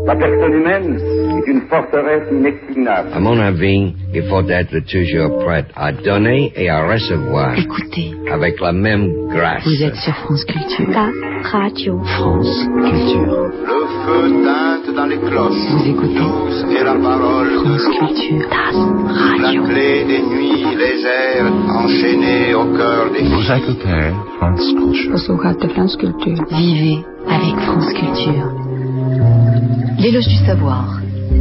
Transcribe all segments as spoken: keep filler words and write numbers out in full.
La personne humaine est une forteresse inexpugnable. À mon avis, il faut être toujours prêt à donner et à recevoir. Écoutez. Avec la même grâce. Vous êtes sur France Culture. Ta radio. France Culture. Le feu teinte dans les cloches. Vous écoutez. Douce est la parole France de l'eau. Culture. Ta radio. La clé des nuits légères enchaînées au cœur des Vous écoutez France Culture. Posloucháte France Culture. Vivez avec France Culture. L'éloge du savoir.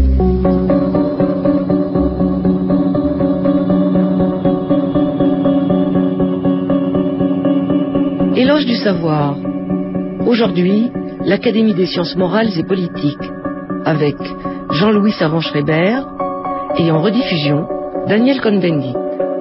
Éloge du savoir. Aujourd'hui, l'Académie des sciences morales et politiques, avec Jean-Louis Savant-Schreiber et en rediffusion, Daniel Cohn-Bendit.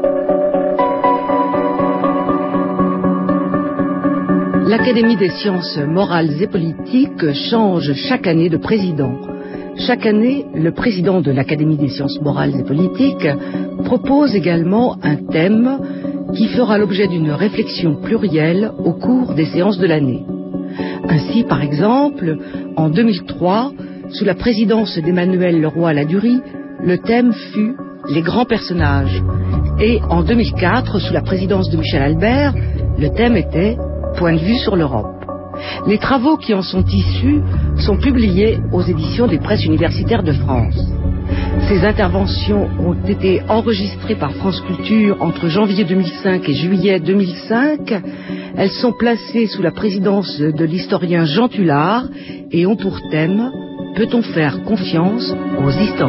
L'Académie des sciences morales et politiques change chaque année de président. Chaque année, le président de l'Académie des sciences morales et politiques propose également un thème qui fera l'objet d'une réflexion plurielle au cours des séances de l'année. Ainsi, par exemple, en deux mille trois, sous la présidence d'Emmanuel Leroy-Ladurie, le thème fut « Les grands personnages ». Et en deux mille quatre, sous la présidence de Michel Albert, le thème était « Point de vue sur l'Europe ». Les travaux qui en sont issus sont publiés aux éditions des presses universitaires de France. Ces interventions ont été enregistrées par France Culture entre janvier deux mille cinq et juillet deux mille cinq. Elles sont placées sous la présidence de l'historien Jean Tullard et ont pour thème « Peut-on faire confiance aux historiens ?»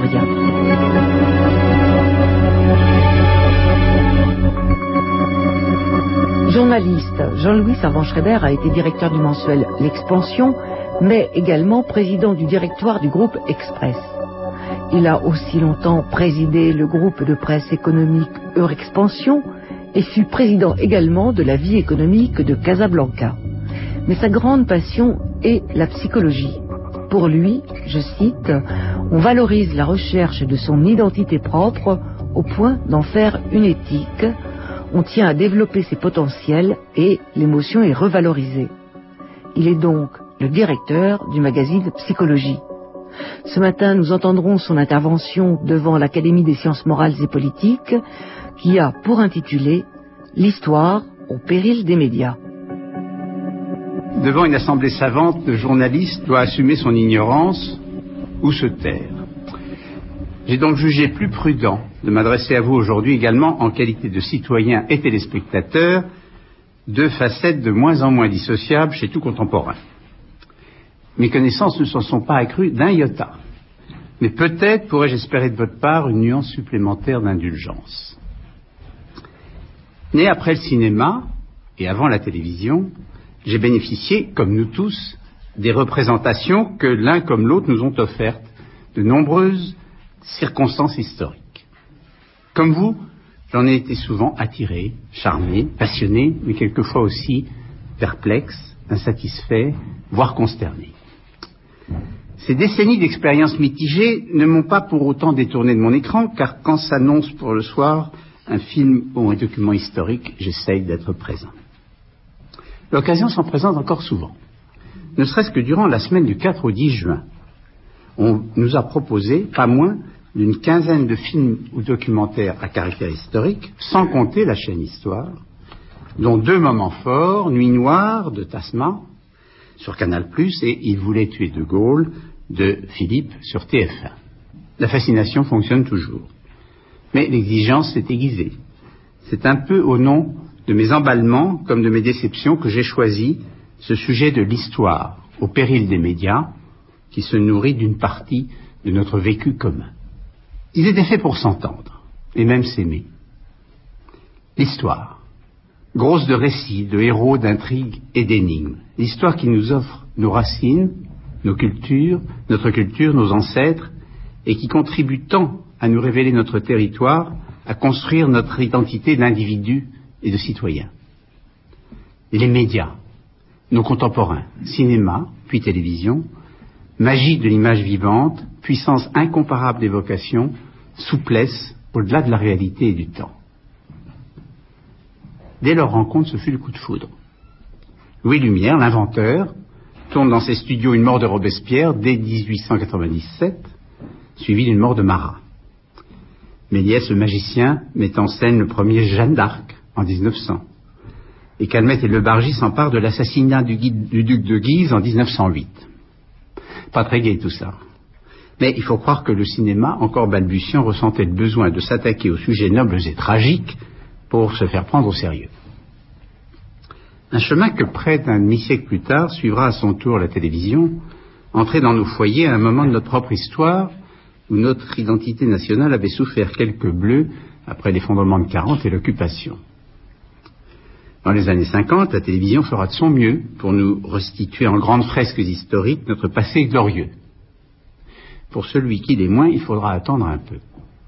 Journaliste, Jean-Louis Savant-Schreiber a été directeur du mensuel L'Expansion, mais également président du directoire du groupe Express. Il a aussi longtemps présidé le groupe de presse économique Eurexpansion et fut président également de la vie économique de Casablanca. Mais sa grande passion est la psychologie. Pour lui, je cite, « On valorise la recherche de son identité propre au point d'en faire une éthique. On tient à développer ses potentiels et l'émotion est revalorisée. » Il est donc le directeur du magazine Psychologie. Ce matin, nous entendrons son intervention devant l'Académie des sciences morales et politiques qui a pour intitulé « L'histoire au péril des médias ». Devant une assemblée savante, le journaliste doit assumer son ignorance ou se taire. J'ai donc jugé plus prudent de m'adresser à vous aujourd'hui également en qualité de citoyen et téléspectateur, deux facettes de moins en moins dissociables chez tout contemporain. Mes connaissances ne s'en sont pas accrues d'un iota, mais peut-être pourrais-je espérer de votre part une nuance supplémentaire d'indulgence. Né après le cinéma et avant la télévision, j'ai bénéficié, comme nous tous, des représentations que l'un comme l'autre nous ont offertes de nombreuses circonstances historiques. Comme vous, j'en ai été souvent attiré, charmé, passionné, mais quelquefois aussi perplexe, insatisfait, voire consterné. Ces décennies d'expériences mitigées ne m'ont pas pour autant détourné de mon écran, car quand s'annonce pour le soir un film ou un document historique, j'essaye d'être présent. L'occasion s'en présente encore souvent. Ne serait-ce que durant la semaine du quatre au dix juin, on nous a proposé pas moins d'une quinzaine de films ou documentaires à caractère historique, sans compter la chaîne Histoire, dont deux moments forts, Nuit noire de Tasma sur Canal plus, et Il voulait tuer De Gaulle de Philippe sur T F un. La fascination fonctionne toujours. Mais l'exigence s'est aiguisée. C'est un peu au nom de mes emballements comme de mes déceptions que j'ai choisi ce sujet de l'histoire, au péril des médias, qui se nourrit d'une partie de notre vécu commun. Il était fait pour s'entendre, et même s'aimer. L'histoire, grosse de récits, de héros, d'intrigues et d'énigmes. L'histoire qui nous offre nos racines, nos cultures, notre culture, nos ancêtres, et qui contribue tant à nous révéler notre territoire, à construire notre identité d'individu et de citoyen. Et les médias, nos contemporains, cinéma, puis télévision, magie de l'image vivante, puissance incomparable d'évocation, souplesse au-delà de la réalité et du temps. Dès leur rencontre, ce fut le coup de foudre. Louis Lumière, l'inventeur, tourne dans ses studios une mort de Robespierre dès dix-huit cent quatre-vingt-dix-sept, suivie d'une mort de Marat. Méliès, le magicien, met en scène le premier Jeanne d'Arc en dix-neuf cents. Et Calmette et Le Bargy s'emparent de l'assassinat du, du duc de Guise en dix-neuf cent huit. Pas très gai tout ça. Mais il faut croire que le cinéma, encore balbutiant, ressentait le besoin de s'attaquer aux sujets nobles et tragiques pour se faire prendre au sérieux. Un chemin que près d'un demi-siècle plus tard suivra à son tour la télévision, entrée dans nos foyers à un moment de notre propre histoire où notre identité nationale avait souffert quelques bleus après l'effondrement de quarante et l'occupation. Dans les années cinquante, la télévision fera de son mieux pour nous restituer en grandes fresques historiques notre passé glorieux. Pour celui qui l'est moins, il faudra attendre un peu.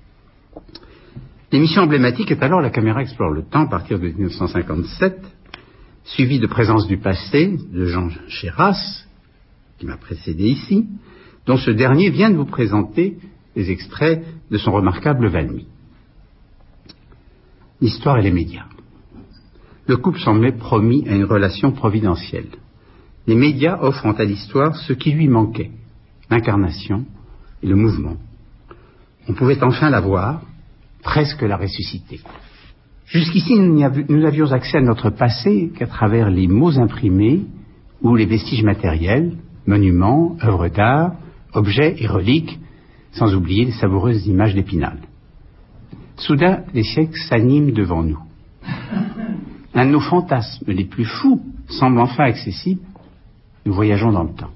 L'émission emblématique est alors La caméra explore le temps, à partir de dix-neuf cent cinquante-sept, suivie de Présence du passé, de Jean Chéras, qui m'a précédé ici, dont ce dernier vient de vous présenter les extraits de son remarquable Valmy. L'histoire et les médias. Le couple semblait promis à une relation providentielle. Les médias offrant à l'histoire ce qui lui manquait, l'incarnation et le mouvement. On pouvait enfin la voir, presque la ressusciter. Jusqu'ici, nous n'avions accès à notre passé qu'à travers les mots imprimés ou les vestiges matériels, monuments, œuvres d'art, objets et reliques, sans oublier les savoureuses images d'Épinal. Soudain, les siècles s'animent devant nous. Un de nos fantasmes les plus fous semble enfin accessible. Nous voyageons dans le temps.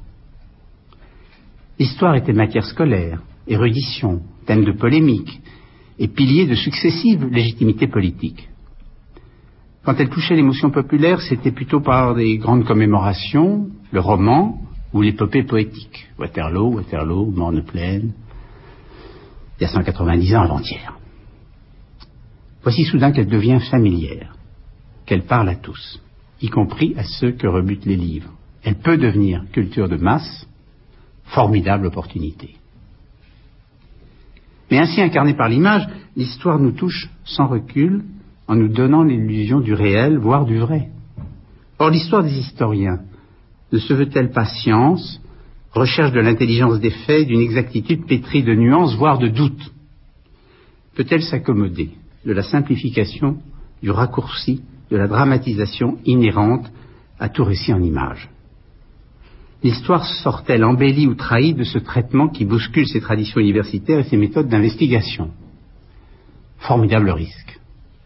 L'histoire était matière scolaire, érudition, thème de polémique et pilier de successives légitimités politiques. Quand elle touchait l'émotion populaire, c'était plutôt par des grandes commémorations, le roman ou l'épopée poétique. Waterloo, Waterloo, Morne-Plaine, il y a cent quatre-vingt-dix ans avant-hier. Voici soudain qu'elle devient familière, qu'elle parle à tous, y compris à ceux que rebutent les livres. Elle peut devenir culture de masse, formidable opportunité. Mais ainsi incarnée par l'image, l'histoire nous touche sans recul, en nous donnant l'illusion du réel, voire du vrai. Or, l'histoire des historiens ne se veut-elle pas science, recherche de l'intelligence des faits, d'une exactitude pétrie de nuances, voire de doutes? Peut-elle s'accommoder de la simplification, du raccourci, de la dramatisation inhérente à tout récit en images? L'histoire sort-elle embellie ou trahie de ce traitement qui bouscule ses traditions universitaires et ses méthodes d'investigation? Formidable risque.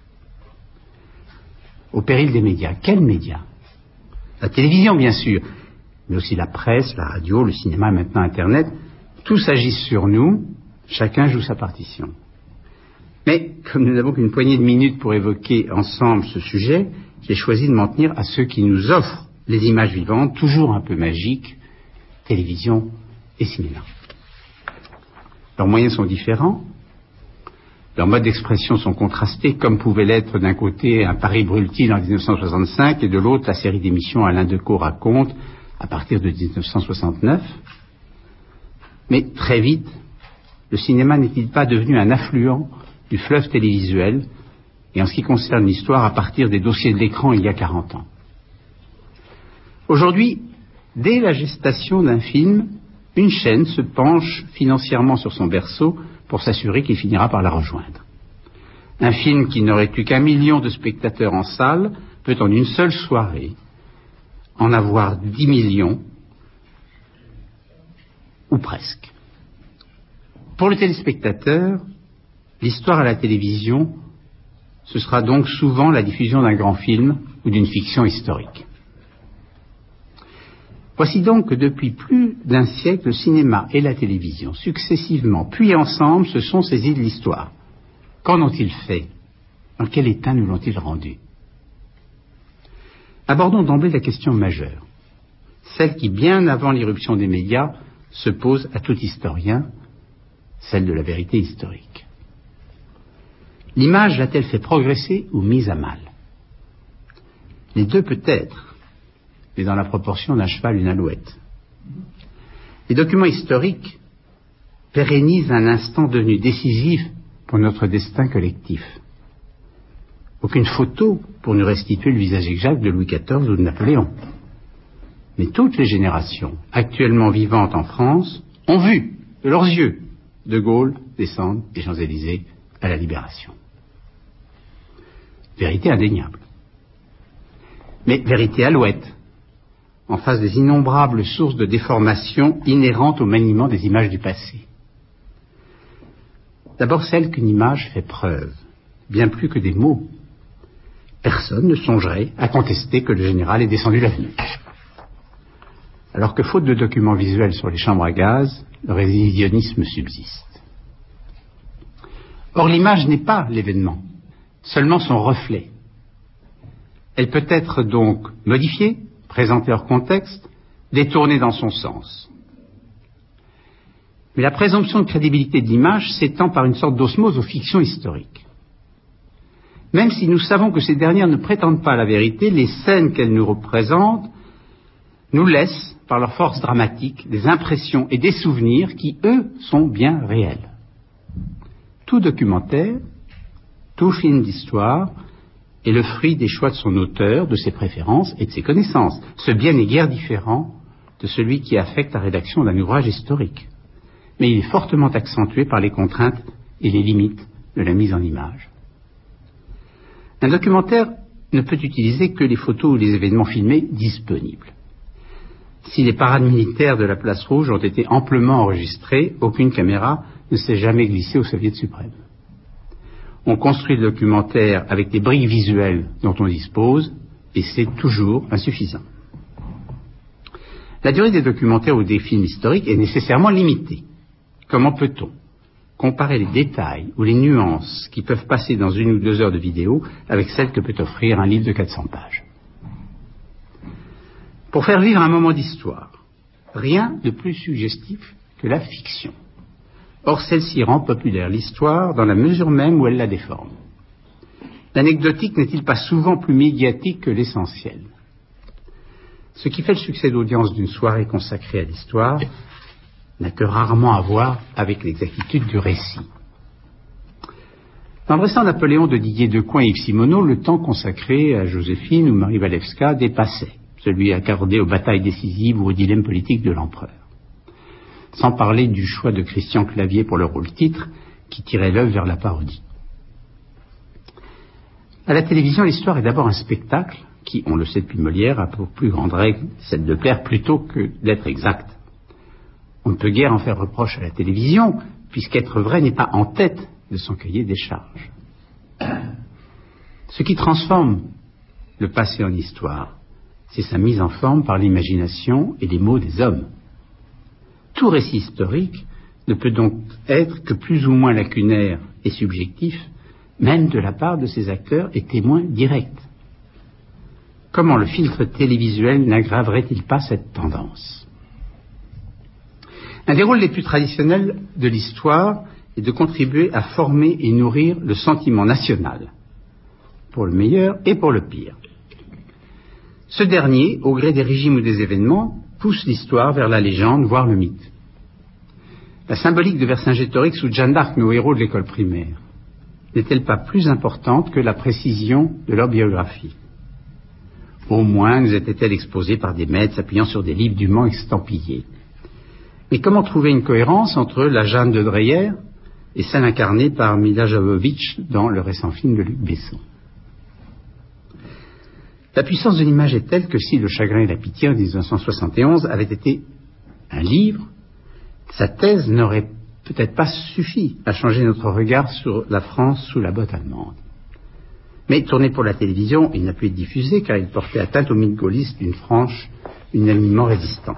Au péril des médias. Quels médias? La télévision, bien sûr, mais aussi la presse, la radio, le cinéma et maintenant Internet. Tous agissent sur nous, chacun joue sa partition. Mais, comme nous n'avons qu'une poignée de minutes pour évoquer ensemble ce sujet, j'ai choisi de m'en tenir à ceux qui nous offrent les images vivantes, toujours un peu magiques, télévision et cinéma. Leurs moyens sont différents, leurs modes d'expression sont contrastés, comme pouvait l'être d'un côté un Paris Brûle-t-il en dix-neuf cent soixante-cinq et de l'autre la série d'émissions Alain Decaux raconte à partir de dix-neuf cent soixante-neuf. Mais très vite, le cinéma n'est-il pas devenu un affluent du fleuve télévisuel, et en ce qui concerne l'histoire, à partir des dossiers de l'écran il y a quarante ans. Aujourd'hui, dès la gestation d'un film, une chaîne se penche financièrement sur son berceau pour s'assurer qu'il finira par la rejoindre. Un film qui n'aurait eu qu'un million de spectateurs en salle peut en une seule soirée en avoir dix millions, ou presque. Pour le téléspectateur, l'histoire à la télévision, ce sera donc souvent la diffusion d'un grand film ou d'une fiction historique. Voici donc que depuis plus d'un siècle, le cinéma et la télévision, successivement, puis ensemble, se sont saisis de l'histoire. Qu'en ont-ils fait? Dans quel état nous l'ont-ils rendu? Abordons d'emblée la question majeure, celle qui, bien avant l'irruption des médias, se pose à tout historien, celle de la vérité historique. L'image l'a-t-elle fait progresser ou mise à mal? Les deux peut-être, mais dans la proportion d'un cheval et une alouette. Les documents historiques pérennisent un instant devenu décisif pour notre destin collectif. Aucune photo pour nous restituer le visage exact de Louis quatorze ou de Napoléon. Mais toutes les générations actuellement vivantes en France ont vu, de leurs yeux, De Gaulle descendre des Champs-Élysées à la Libération. Vérité indéniable. Mais vérité alouette, en face des innombrables sources de déformation inhérentes au maniement des images du passé. D'abord celle qu'une image fait preuve, bien plus que des mots. Personne ne songerait à contester que le général ait descendu l'avenue. Alors que faute de documents visuels sur les chambres à gaz, le révisionnisme subsiste. Or l'image n'est pas l'événement, seulement son reflet. Elle peut être donc modifiée, présentée hors contexte, détournée dans son sens. Mais la présomption de crédibilité de l'image s'étend par une sorte d'osmose aux fictions historiques. Même si nous savons que ces dernières ne prétendent pas à la vérité, les scènes qu'elles nous représentent nous laissent, par leur force dramatique, des impressions et des souvenirs qui, eux, sont bien réels. Tout documentaire, tout film d'histoire est le fruit des choix de son auteur, de ses préférences et de ses connaissances. Ce bien n'est guère différent de celui qui affecte la rédaction d'un ouvrage historique. Mais il est fortement accentué par les contraintes et les limites de la mise en image. Un documentaire ne peut utiliser que les photos ou les événements filmés disponibles. Si les parades militaires de la Place Rouge ont été amplement enregistrées, aucune caméra ne s'est jamais glissée au Soviet suprême. On construit le documentaire avec les briques visuelles dont on dispose, et c'est toujours insuffisant. La durée des documentaires ou des films historiques est nécessairement limitée. Comment peut-on comparer les détails ou les nuances qui peuvent passer dans une ou deux heures de vidéo avec celles que peut offrir un livre de quatre cents pages? Pour faire vivre un moment d'histoire, rien de plus suggestif que la fiction. Or, celle-ci rend populaire l'histoire dans la mesure même où elle la déforme. L'anecdotique n'est-il pas souvent plus médiatique que l'essentiel? Ce qui fait le succès d'audience d'une soirée consacrée à l'histoire n'a que rarement à voir avec l'exactitude du récit. Dans le récent Napoléon de Didier Decoing et Yves Simoneau, le temps consacré à Joséphine ou Marie Walewska dépassait celui accordé aux batailles décisives ou aux dilemmes politiques de l'empereur. Sans parler du choix de Christian Clavier pour le rôle-titre, qui tirait l'œuvre vers la parodie. À la télévision, l'histoire est d'abord un spectacle qui, on le sait depuis Molière, a pour plus grande règle celle de plaire plutôt que d'être exact. On ne peut guère en faire reproche à la télévision, puisqu'être vrai n'est pas en tête de son cahier des charges. Ce qui transforme le passé en histoire, c'est sa mise en forme par l'imagination et les mots des hommes. Tout récit historique ne peut donc être que plus ou moins lacunaire et subjectif, même de la part de ses acteurs et témoins directs. Comment le filtre télévisuel n'aggraverait-il pas cette tendance? Un des rôles les plus traditionnels de l'histoire est de contribuer à former et nourrir le sentiment national, pour le meilleur et pour le pire. Ce dernier, au gré des régimes ou des événements, pousse l'histoire vers la légende, voire le mythe. La symbolique de Vercingétorix ou de Jeanne d'Arc, nos héros de l'école primaire, n'est-elle pas plus importante que la précision de leur biographie? Au moins nous était-elle exposée par des maîtres s'appuyant sur des livres dûment estampillés. Mais comment trouver une cohérence entre la Jeanne de Dreyer et celle incarnée par Mila Jovovich dans le récent film de Luc Besson? La puissance de l'image est telle que si Le Chagrin et la Pitié en mille neuf cent soixante et onze avait été un livre, sa thèse n'aurait peut-être pas suffi à changer notre regard sur la France sous la botte allemande. Mais tourné pour la télévision, il n'a pu être diffusé car il portait atteinte au mythe gaulliste d'une frange unanimement résistante.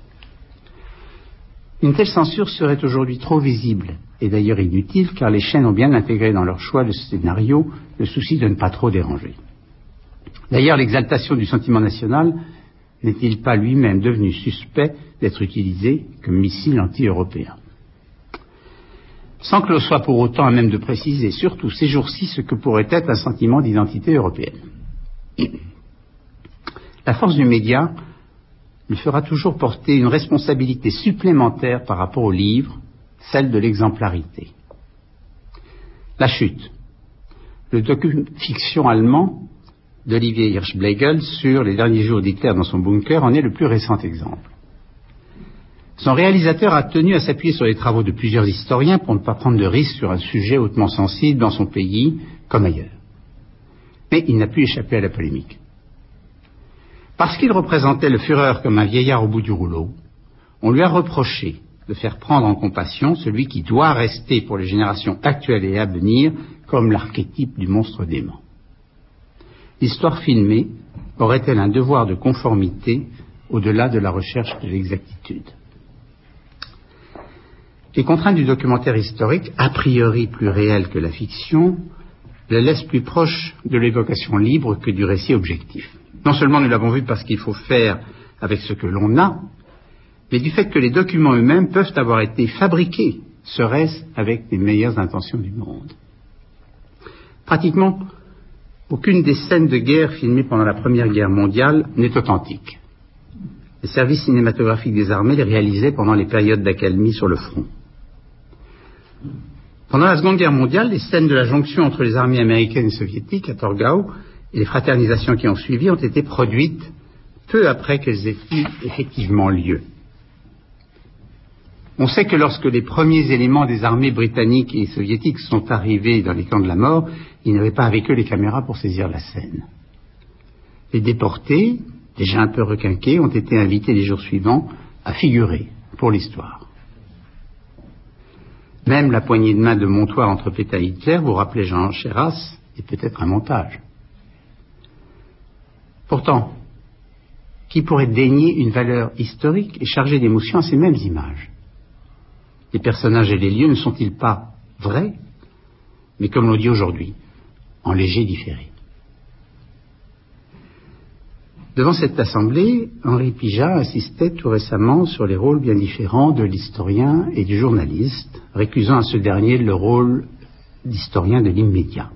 Une telle censure serait aujourd'hui trop visible et d'ailleurs inutile car les chaînes ont bien intégré dans leur choix de scénario le souci de ne pas trop déranger. D'ailleurs, l'exaltation du sentiment national n'est-il pas lui-même devenu suspect d'être utilisé comme missile anti-européen? Sans que l'on soit pour autant à même de préciser, surtout ces jours-ci, ce que pourrait être un sentiment d'identité européenne. La force du média lui fera toujours porter une responsabilité supplémentaire par rapport au livre, celle de l'exemplarité. La chute. Le docu-fiction allemand d'Olivier Hirschblegel sur les derniers jours d'Hitler dans son bunker en est le plus récent exemple. Son réalisateur a tenu à s'appuyer sur les travaux de plusieurs historiens pour ne pas prendre de risques sur un sujet hautement sensible dans son pays comme ailleurs. Mais il n'a pu échapper à la polémique. Parce qu'il représentait le Führer comme un vieillard au bout du rouleau, on lui a reproché de faire prendre en compassion celui qui doit rester pour les générations actuelles et à venir comme l'archétype du monstre dément. L'histoire filmée aurait-elle un devoir de conformité au-delà de la recherche de l'exactitude? Les contraintes du documentaire historique, a priori plus réelles que la fiction, la laissent plus proche de l'évocation libre que du récit objectif. Non seulement nous l'avons vu parce qu'il faut faire avec ce que l'on a, mais du fait que les documents eux-mêmes peuvent avoir été fabriqués, serait-ce avec les meilleures intentions du monde. Pratiquement, aucune des scènes de guerre filmées pendant la Première Guerre mondiale n'est authentique. Les services cinématographiques des armées les réalisaient pendant les périodes d'accalmie sur le front. Pendant la Seconde Guerre mondiale, les scènes de la jonction entre les armées américaines et soviétiques à Torgau et les fraternisations qui ont suivi ont été produites peu après qu'elles aient eu effectivement lieu. On sait que lorsque les premiers éléments des armées britanniques et soviétiques sont arrivés dans les camps de la mort, ils n'avaient pas avec eux les caméras pour saisir la scène. Les déportés, déjà un peu requinqués, ont été invités les jours suivants à figurer pour l'histoire. Même la poignée de main de Montoir entre Pétain et Hitler, vous rappelez Jean Chéras, est peut-être un montage. Pourtant, qui pourrait dénier une valeur historique et chargée d'émotion à ces mêmes images? Les personnages et les lieux ne sont-ils pas vrais, mais comme l'on dit aujourd'hui, en léger différé? Devant cette assemblée, Henri Pijat insistait tout récemment sur les rôles bien différents de l'historien et du journaliste, récusant à ce dernier le rôle d'historien de l'immédiat.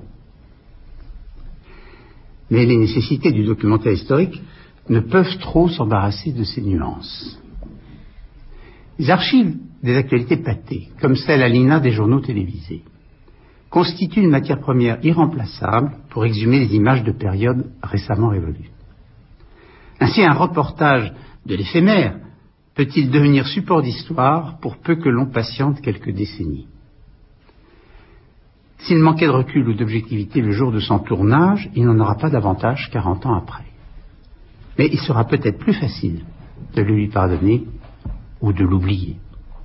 Mais les nécessités du documentaire historique ne peuvent trop s'embarrasser de ces nuances. Les archives des actualités pâtées, comme celle à l'I N A des journaux télévisés, constituent une matière première irremplaçable pour exhumer les images de périodes récemment révolues. Ainsi, un reportage de l'éphémère peut-il devenir support d'histoire pour peu que l'on patiente quelques décennies? S'il manquait de recul ou d'objectivité le jour de son tournage, il n'en aura pas davantage quarante ans après. Mais il sera peut-être plus facile de le lui pardonner ou de l'oublier.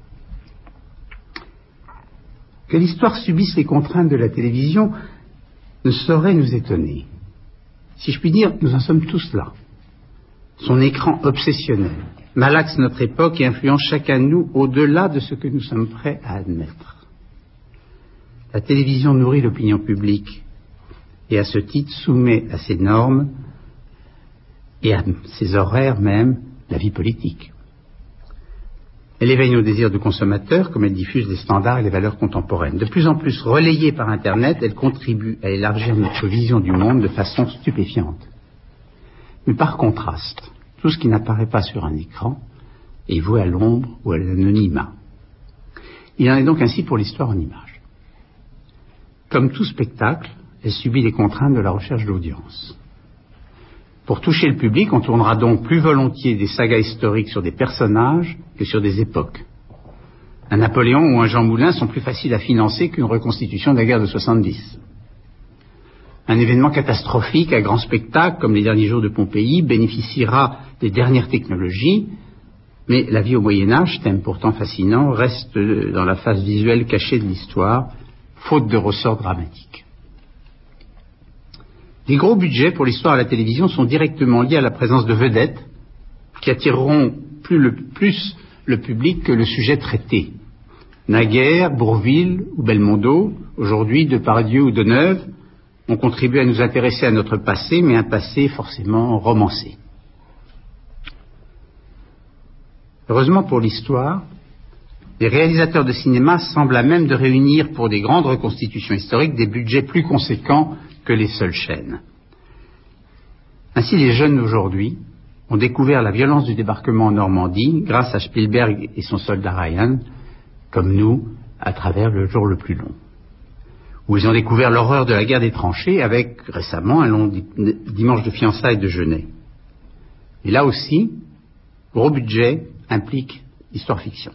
Que l'histoire subisse les contraintes de la télévision ne saurait nous étonner. Si je puis dire, nous en sommes tous là. Son écran obsessionnel malaxe notre époque et influence chacun de nous au-delà de ce que nous sommes prêts à admettre. La télévision nourrit l'opinion publique et à ce titre soumet à ses normes et à ses horaires même la vie politique. Elle éveille nos désirs de consommateurs comme elle diffuse les standards et les valeurs contemporaines. De plus en plus relayée par Internet, elle contribue à élargir notre vision du monde de façon stupéfiante. Mais par contraste, tout ce qui n'apparaît pas sur un écran est voué à l'ombre ou à l'anonymat. Il en est donc ainsi pour l'histoire en images. Comme tout spectacle, elle subit les contraintes de la recherche d'audience. Pour toucher le public, on tournera donc plus volontiers des sagas historiques sur des personnages que sur des époques. Un Napoléon ou un Jean Moulin sont plus faciles à financer qu'une reconstitution de la guerre de soixante-dix. Un événement catastrophique à grand spectacle, comme les derniers jours de Pompéi, bénéficiera des dernières technologies, mais la vie au Moyen-Âge, thème pourtant fascinant, reste dans la phase visuelle cachée de l'histoire, faute de ressort dramatique. Les gros budgets pour l'histoire à la télévision sont directement liés à la présence de vedettes qui attireront plus le, plus le public que le sujet traité. Naguère, Bourvil ou Belmondo, aujourd'hui Depardieu ou Deneuve, ont contribué à nous intéresser à notre passé, mais un passé forcément romancé. Heureusement pour l'histoire, les réalisateurs de cinéma semblent à même de réunir pour des grandes reconstitutions historiques des budgets plus conséquents que les seules chaînes. Ainsi, les jeunes d'aujourd'hui ont découvert la violence du débarquement en Normandie grâce à Spielberg et son soldat Ryan, comme nous, à travers Le Jour le plus long. où ils ont découvert l'horreur de la guerre des tranchées avec, récemment, un long di- dimanche de fiançailles de Genet. Et là aussi, gros budget implique histoire-fiction.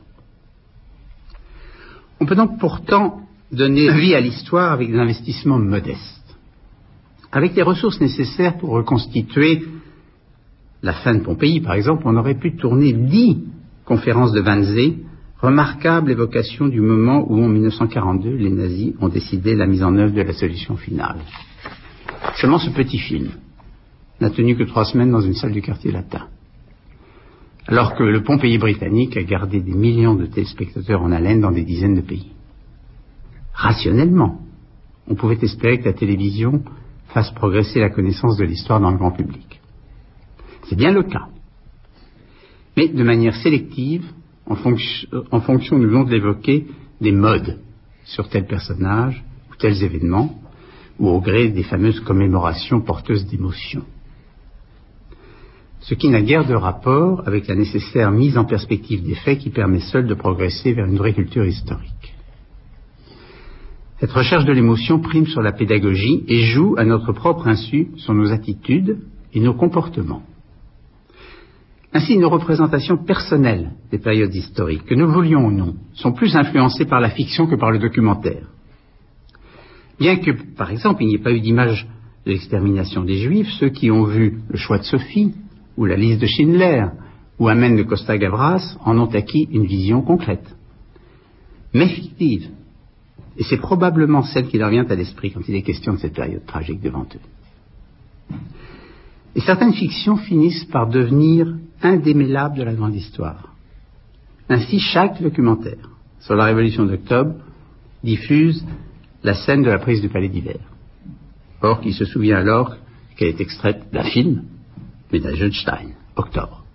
On peut donc pourtant donner vie à l'histoire avec des investissements modestes, avec les ressources nécessaires pour reconstituer la fin de Pompéi, par exemple. On aurait pu tourner dix conférences de Wannsee, remarquable évocation du moment où, en mille neuf cent quarante-deux, les nazis ont décidé la mise en œuvre de la solution finale. Seulement ce petit film n'a tenu que trois semaines dans une salle du quartier latin, alors que le Pompéi britannique a gardé des millions de téléspectateurs en haleine dans des dizaines de pays. Rationnellement, on pouvait espérer que la télévision fasse progresser la connaissance de l'histoire dans le grand public. C'est bien le cas, mais de manière sélective, en, fonction, en fonction, nous venons de l'évoquer, des modes sur tel personnage ou tels événements, ou au gré des fameuses commémorations porteuses d'émotions. Ce qui n'a guère de rapport avec la nécessaire mise en perspective des faits qui permet seule de progresser vers une vraie culture historique. Cette recherche de l'émotion prime sur la pédagogie et joue à notre propre insu sur nos attitudes et nos comportements. Ainsi, nos représentations personnelles des périodes historiques, que nous voulions ou non, sont plus influencées par la fiction que par le documentaire. Bien que, par exemple, il n'y ait pas eu d'image de l'extermination des Juifs, ceux qui ont vu le choix de Sophie, ou la liste de Schindler, ou Amen de Costa Gavras, en ont acquis une vision concrète, mais fictive. Et c'est probablement celle qui leur vient à l'esprit quand il est question de cette période tragique devant eux. Et certaines fictions finissent par devenir indémêlables de la grande histoire. Ainsi, chaque documentaire sur la Révolution d'octobre diffuse la scène de la prise du Palais d'Hiver. Or, qui se souvient alors qu'elle est extraite d'un film, mais d'Eisenstein, Octobre.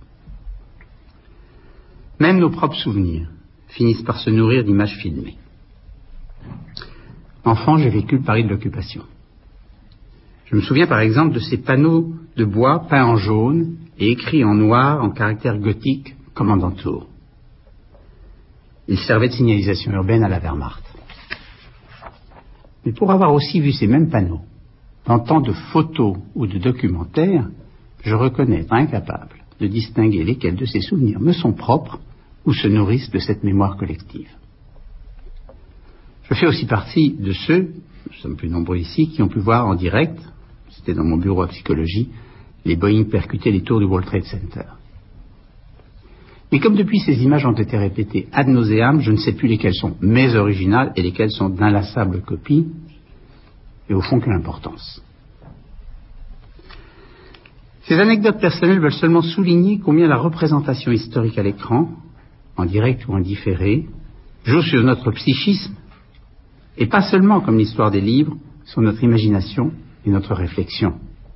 Même nos propres souvenirs finissent par se nourrir d'images filmées. Enfant, j'ai vécu le Paris de l'occupation. Je me souviens par exemple de ces panneaux de bois peints en jaune et écrits en noir en caractères gothiques commandant Tours. Ils servaient de signalisation urbaine à la Wehrmacht. Mais pour avoir aussi vu ces mêmes panneaux dans tant de photos ou de documentaires, je reconnais être incapable de distinguer lesquels de ces souvenirs me sont propres ou se nourrissent de cette mémoire collective. Je fais aussi partie de ceux, nous sommes plus nombreux ici, qui ont pu voir en direct, c'était dans mon bureau à psychologie, les Boeing percuter les tours du World Trade Center. Mais comme depuis ces images ont été répétées ad nauseam, je ne sais plus lesquelles sont mes originales et lesquelles sont d'inlassables copies, et au fond, quelle importance. Ces anecdotes personnelles veulent seulement souligner combien la représentation historique à l'écran, en direct ou en différé, joue sur notre psychisme, et pas seulement, comme l'histoire des livres, sur notre imagination et notre réflexion.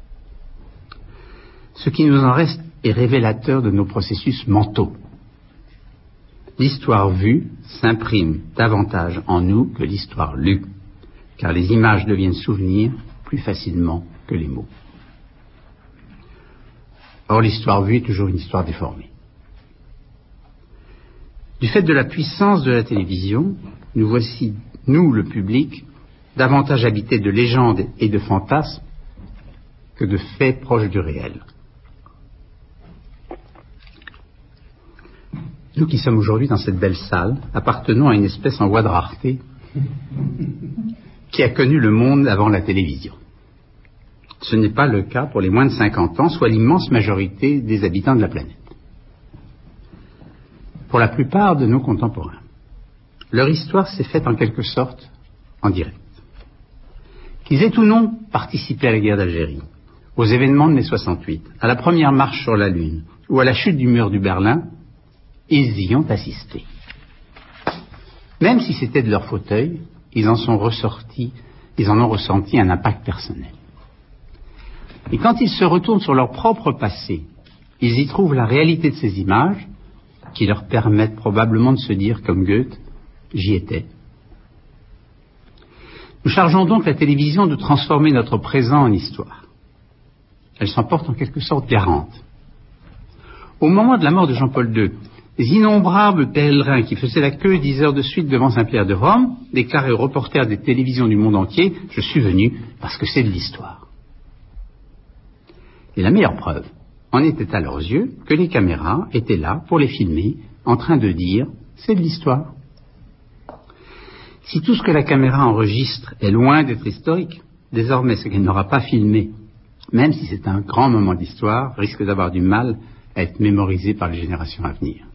Ce qui nous en reste est révélateur de nos processus mentaux. L'histoire vue s'imprime davantage en nous que l'histoire lue, car les images deviennent souvenirs plus facilement que les mots. Or, l'histoire vue est toujours une histoire déformée. Du fait de la puissance de la télévision, nous voici, nous, le public, davantage habités de légendes et de fantasmes que de faits proches du réel. Nous qui sommes aujourd'hui dans cette belle salle, appartenons à une espèce en voie de rareté qui a connu le monde avant la télévision. Ce n'est pas le cas pour les moins de cinquante ans, soit l'immense majorité des habitants de la planète. Pour la plupart de nos contemporains, leur histoire s'est faite en quelque sorte en direct. Qu'ils aient ou non participé à la guerre d'Algérie, aux événements de mai soixante-huit, à la première marche sur la Lune ou à la chute du mur du Berlin, ils y ont assisté. Même si c'était de leur fauteuil, ils en sont ressortis, ils en ont ressenti un impact personnel. Et quand ils se retournent sur leur propre passé, ils y trouvent la réalité de ces images qui leur permettent probablement de se dire, comme Goethe, j'y étais. Nous chargeons donc la télévision de transformer notre présent en histoire. Elle s'en porte en quelque sorte garante. Au moment de la mort de Jean-Paul deux, Les innombrables pèlerins qui faisaient la queue dix heures de suite devant Saint-Pierre de Rome déclaraient aux reporters des télévisions du monde entier « Je suis venu parce que c'est de l'histoire ». Et la meilleure preuve en était à leurs yeux que les caméras étaient là pour les filmer en train de dire « c'est de l'histoire ». Si tout ce que la caméra enregistre est loin d'être historique, désormais ce qu'elle n'aura pas filmé, même si c'est un grand moment d'histoire, risque d'avoir du mal à être mémorisé par les générations à venir.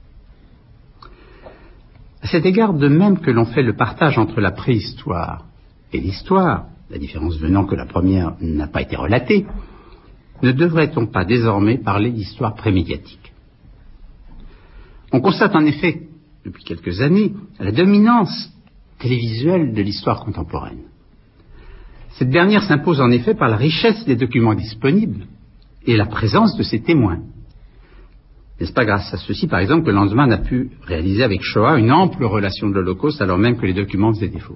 À cet égard, de même que l'on fait le partage entre la préhistoire et l'histoire, la différence venant que la première n'a pas été relatée, ne devrait-on pas désormais parler d'histoire prémédiatique? On constate en effet, depuis quelques années, la dominance télévisuelle de l'histoire contemporaine. Cette dernière s'impose en effet par la richesse des documents disponibles et la présence de ses témoins. N'est-ce pas grâce à ceci, par exemple, que Lanzmann a pu réaliser avec Shoah une ample relation de l'Holocauste alors même que les documents faisaient défaut?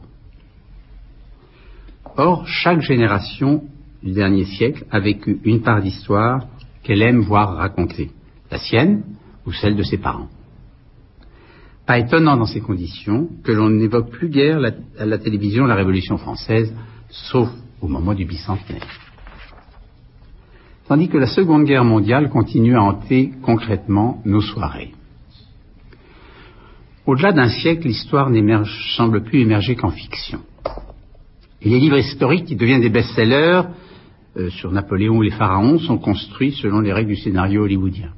Or, chaque génération du dernier siècle a vécu une part d'histoire qu'elle aime voir raconter, la sienne ou celle de ses parents. Pas étonnant dans ces conditions que l'on n'évoque plus guère la, à la télévision la Révolution française, sauf au moment du bicentenaire. Tandis que la Seconde Guerre mondiale continue à hanter concrètement nos soirées. Au-delà d'un siècle, l'histoire n'émerge, semble plus émerger qu'en fiction. Et les livres historiques qui deviennent des best-sellers euh, sur Napoléon ou les pharaons sont construits selon les règles du scénario hollywoodien.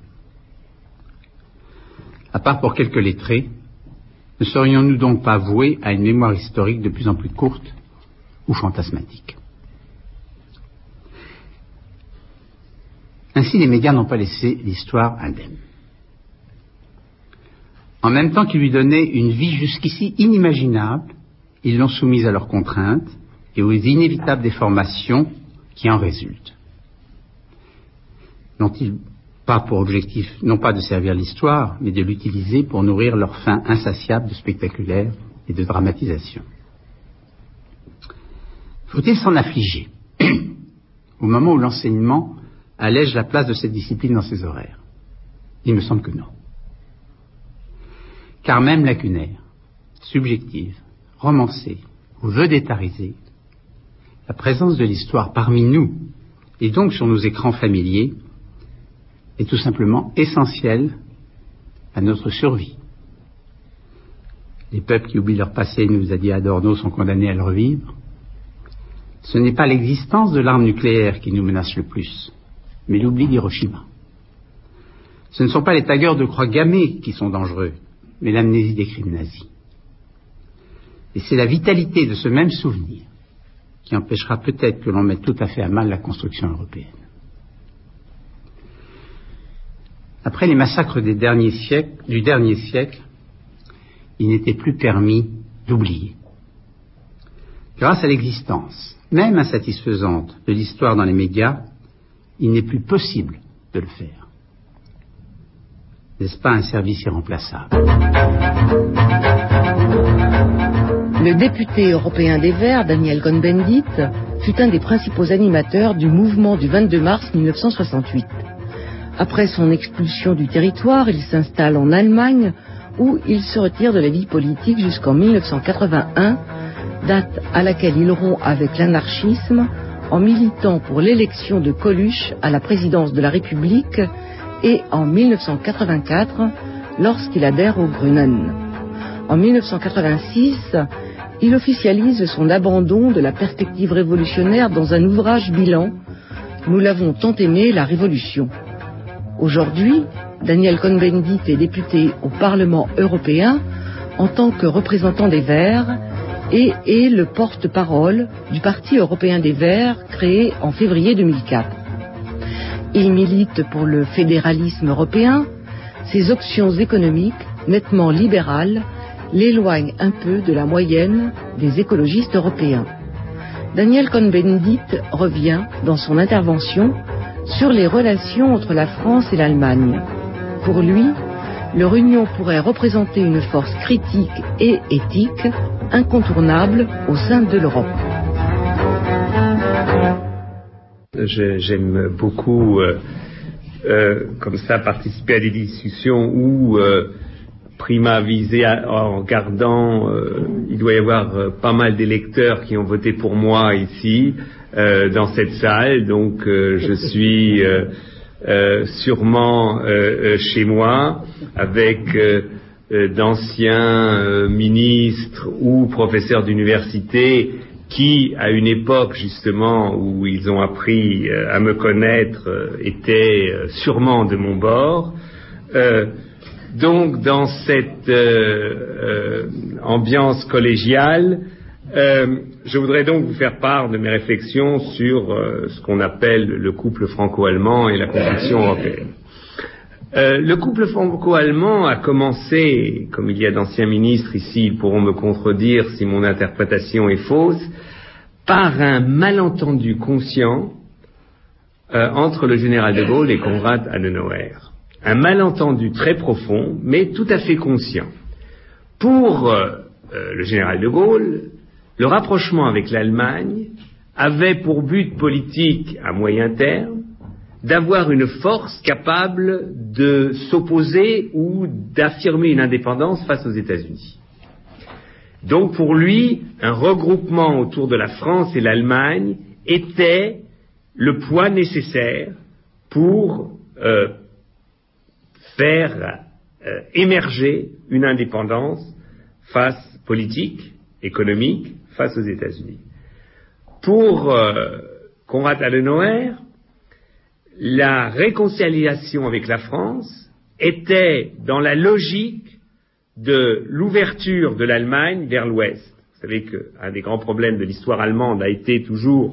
À part pour quelques lettrés, ne serions-nous donc pas voués à une mémoire historique de plus en plus courte ou fantasmatique? Ainsi, les médias n'ont pas laissé l'histoire indemne. En même temps qu'ils lui donnaient une vie jusqu'ici inimaginable, ils l'ont soumise à leurs contraintes et aux inévitables déformations qui en résultent. N'ont-ils pas pour objectif, non pas de servir l'histoire, mais de l'utiliser pour nourrir leur faim insatiable de spectaculaire et de dramatisation? Faut-il s'en affliger au moment où l'enseignement allège la place de cette discipline dans ses horaires? Il me semble que non. Car même lacunaire, subjective, romancée ou vedétarisée, la présence de l'histoire parmi nous, et donc sur nos écrans familiers, est tout simplement essentielle à notre survie. Les peuples qui oublient leur passé, nous a dit Adorno, sont condamnés à le revivre. Ce n'est pas l'existence de l'arme nucléaire qui nous menace le plus, mais l'oubli d'Hiroshima. Ce ne sont pas les taggeurs de croix gammées qui sont dangereux, mais l'amnésie des crimes nazis. Et c'est la vitalité de ce même souvenir qui empêchera peut-être que l'on mette tout à fait à mal la construction européenne. Après les massacres des derniers siècles, du dernier siècle, il n'était plus permis d'oublier. Grâce à l'existence, même insatisfaisante, de l'histoire dans les médias, il n'est plus possible de le faire. N'est-ce pas un service irremplaçable? Le député européen des Verts, Daniel Cohn-Bendit, fut un des principaux animateurs du mouvement du vingt-deux mars mille neuf cent soixante-huit. Après son expulsion du territoire, il s'installe en Allemagne, où il se retire de la vie politique jusqu'en mille neuf cent quatre-vingt-un, date à laquelle il rompt avec l'anarchisme en militant pour l'élection de Coluche à la présidence de la République et en mille neuf cent quatre-vingt-quatre, lorsqu'il adhère au Grünen. En mille neuf cent quatre-vingt-six, il officialise son abandon de la perspective révolutionnaire dans un ouvrage bilan, Nous l'avons tant aimé, la Révolution. Aujourd'hui, Daniel Cohn-Bendit est député au Parlement européen en tant que représentant des Verts et est le porte-parole du Parti européen des Verts créé en février deux mille quatre. Il milite pour le fédéralisme européen. Ses options économiques, nettement libérales, l'éloignent un peu de la moyenne des écologistes européens. Daniel Cohn-Bendit revient dans son intervention sur les relations entre la France et l'Allemagne. Pour lui, leur union pourrait représenter une force critique et éthique incontournable au sein de l'Europe. Je, j'aime beaucoup euh, euh, comme ça, participer à des discussions où, euh, prima visée, en regardant, euh, il doit y avoir euh, pas mal d'électeurs qui ont voté pour moi ici, euh, dans cette salle, donc euh, je suis euh, euh, sûrement euh, euh, chez moi, avec euh, euh, d'anciens euh, ministres ou professeurs d'université qui, à une époque justement où ils ont appris euh, à me connaître, euh, étaient euh, sûrement de mon bord. Euh, donc, dans cette euh, euh, ambiance collégiale, euh, je voudrais donc vous faire part de mes réflexions sur euh, ce qu'on appelle le couple franco-allemand et la construction européenne. Euh, le couple franco-allemand a commencé, comme il y a d'anciens ministres ici, ils pourront me contredire si mon interprétation est fausse, par un malentendu conscient euh, entre le général de Gaulle et Konrad Adenauer. Un malentendu très profond, mais tout à fait conscient. Pour euh, euh, le général de Gaulle, le rapprochement avec l'Allemagne avait pour but politique à moyen terme d'avoir une force capable de s'opposer ou d'affirmer une indépendance face aux États-Unis. Donc pour lui, un regroupement autour de la France et l'Allemagne était le poids nécessaire pour euh, faire euh, émerger une indépendance face politique, économique, face aux États-Unis. Pour euh, Konrad Adenauer, la réconciliation avec la France était dans la logique de l'ouverture de l'Allemagne vers l'Ouest. Vous savez qu'un des grands problèmes de l'histoire allemande a été toujours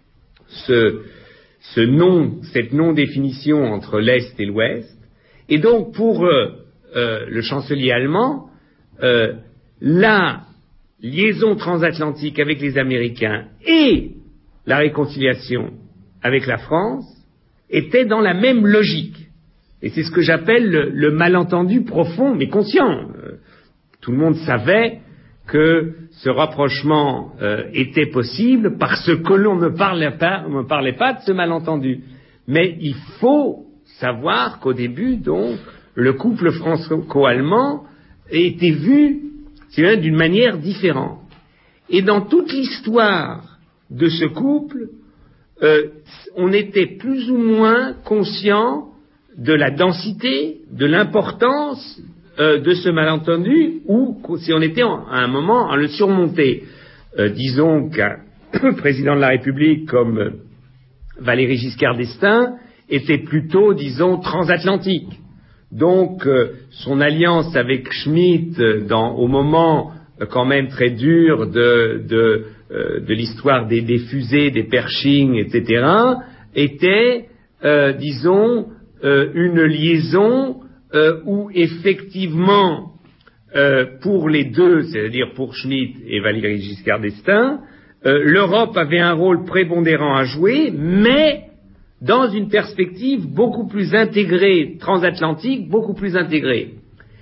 ce, ce non, cette non-définition entre l'Est et l'Ouest. Et donc, pour euh, euh, le chancelier allemand, euh, la liaison transatlantique avec les Américains et la réconciliation avec la France étaient dans la même logique. Et c'est ce que j'appelle le, le malentendu profond, mais conscient. Euh, tout le monde savait que ce rapprochement euh, était possible parce que l'on ne parlait pas, on ne parlait pas de ce malentendu. Mais il faut savoir qu'au début, donc, le couple franco-allemand était vu, c'est bien, d'une manière différente. Et dans toute l'histoire de ce couple, euh, on était plus ou moins conscient de la densité, de l'importance euh, de ce malentendu, ou si on était en, à un moment à le surmonter. Euh, disons qu'un président de la République comme euh, Valéry Giscard d'Estaing était plutôt, disons, transatlantique. Donc, euh, son alliance avec Schmitt, euh, dans, au moment euh, quand même très dur de, de, euh, de l'histoire des, des fusées, des Pershing, et cetera, était, euh, disons, euh, une liaison euh, où effectivement, euh, pour les deux, c'est-à-dire pour Schmitt et Valéry Giscard d'Estaing, euh, l'Europe avait un rôle prépondérant à jouer, mais dans une perspective beaucoup plus intégrée, transatlantique, beaucoup plus intégrée.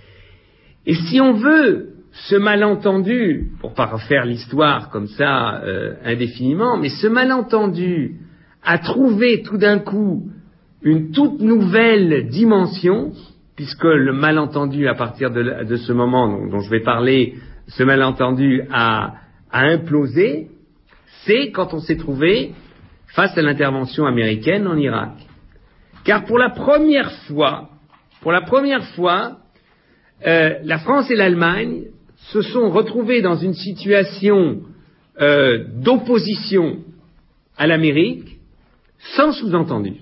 Et si on veut ce malentendu, pour pas refaire l'histoire comme ça euh, indéfiniment, mais ce malentendu a trouvé tout d'un coup une toute nouvelle dimension, puisque le malentendu, à partir de, de ce moment dont, dont je vais parler, ce malentendu a, a implosé, c'est quand on s'est trouvé face à l'intervention américaine en Irak. Car pour la première fois, pour la première fois, euh, la France et l'Allemagne se sont retrouvées dans une situation euh, d'opposition à l'Amérique, sans sous-entendu.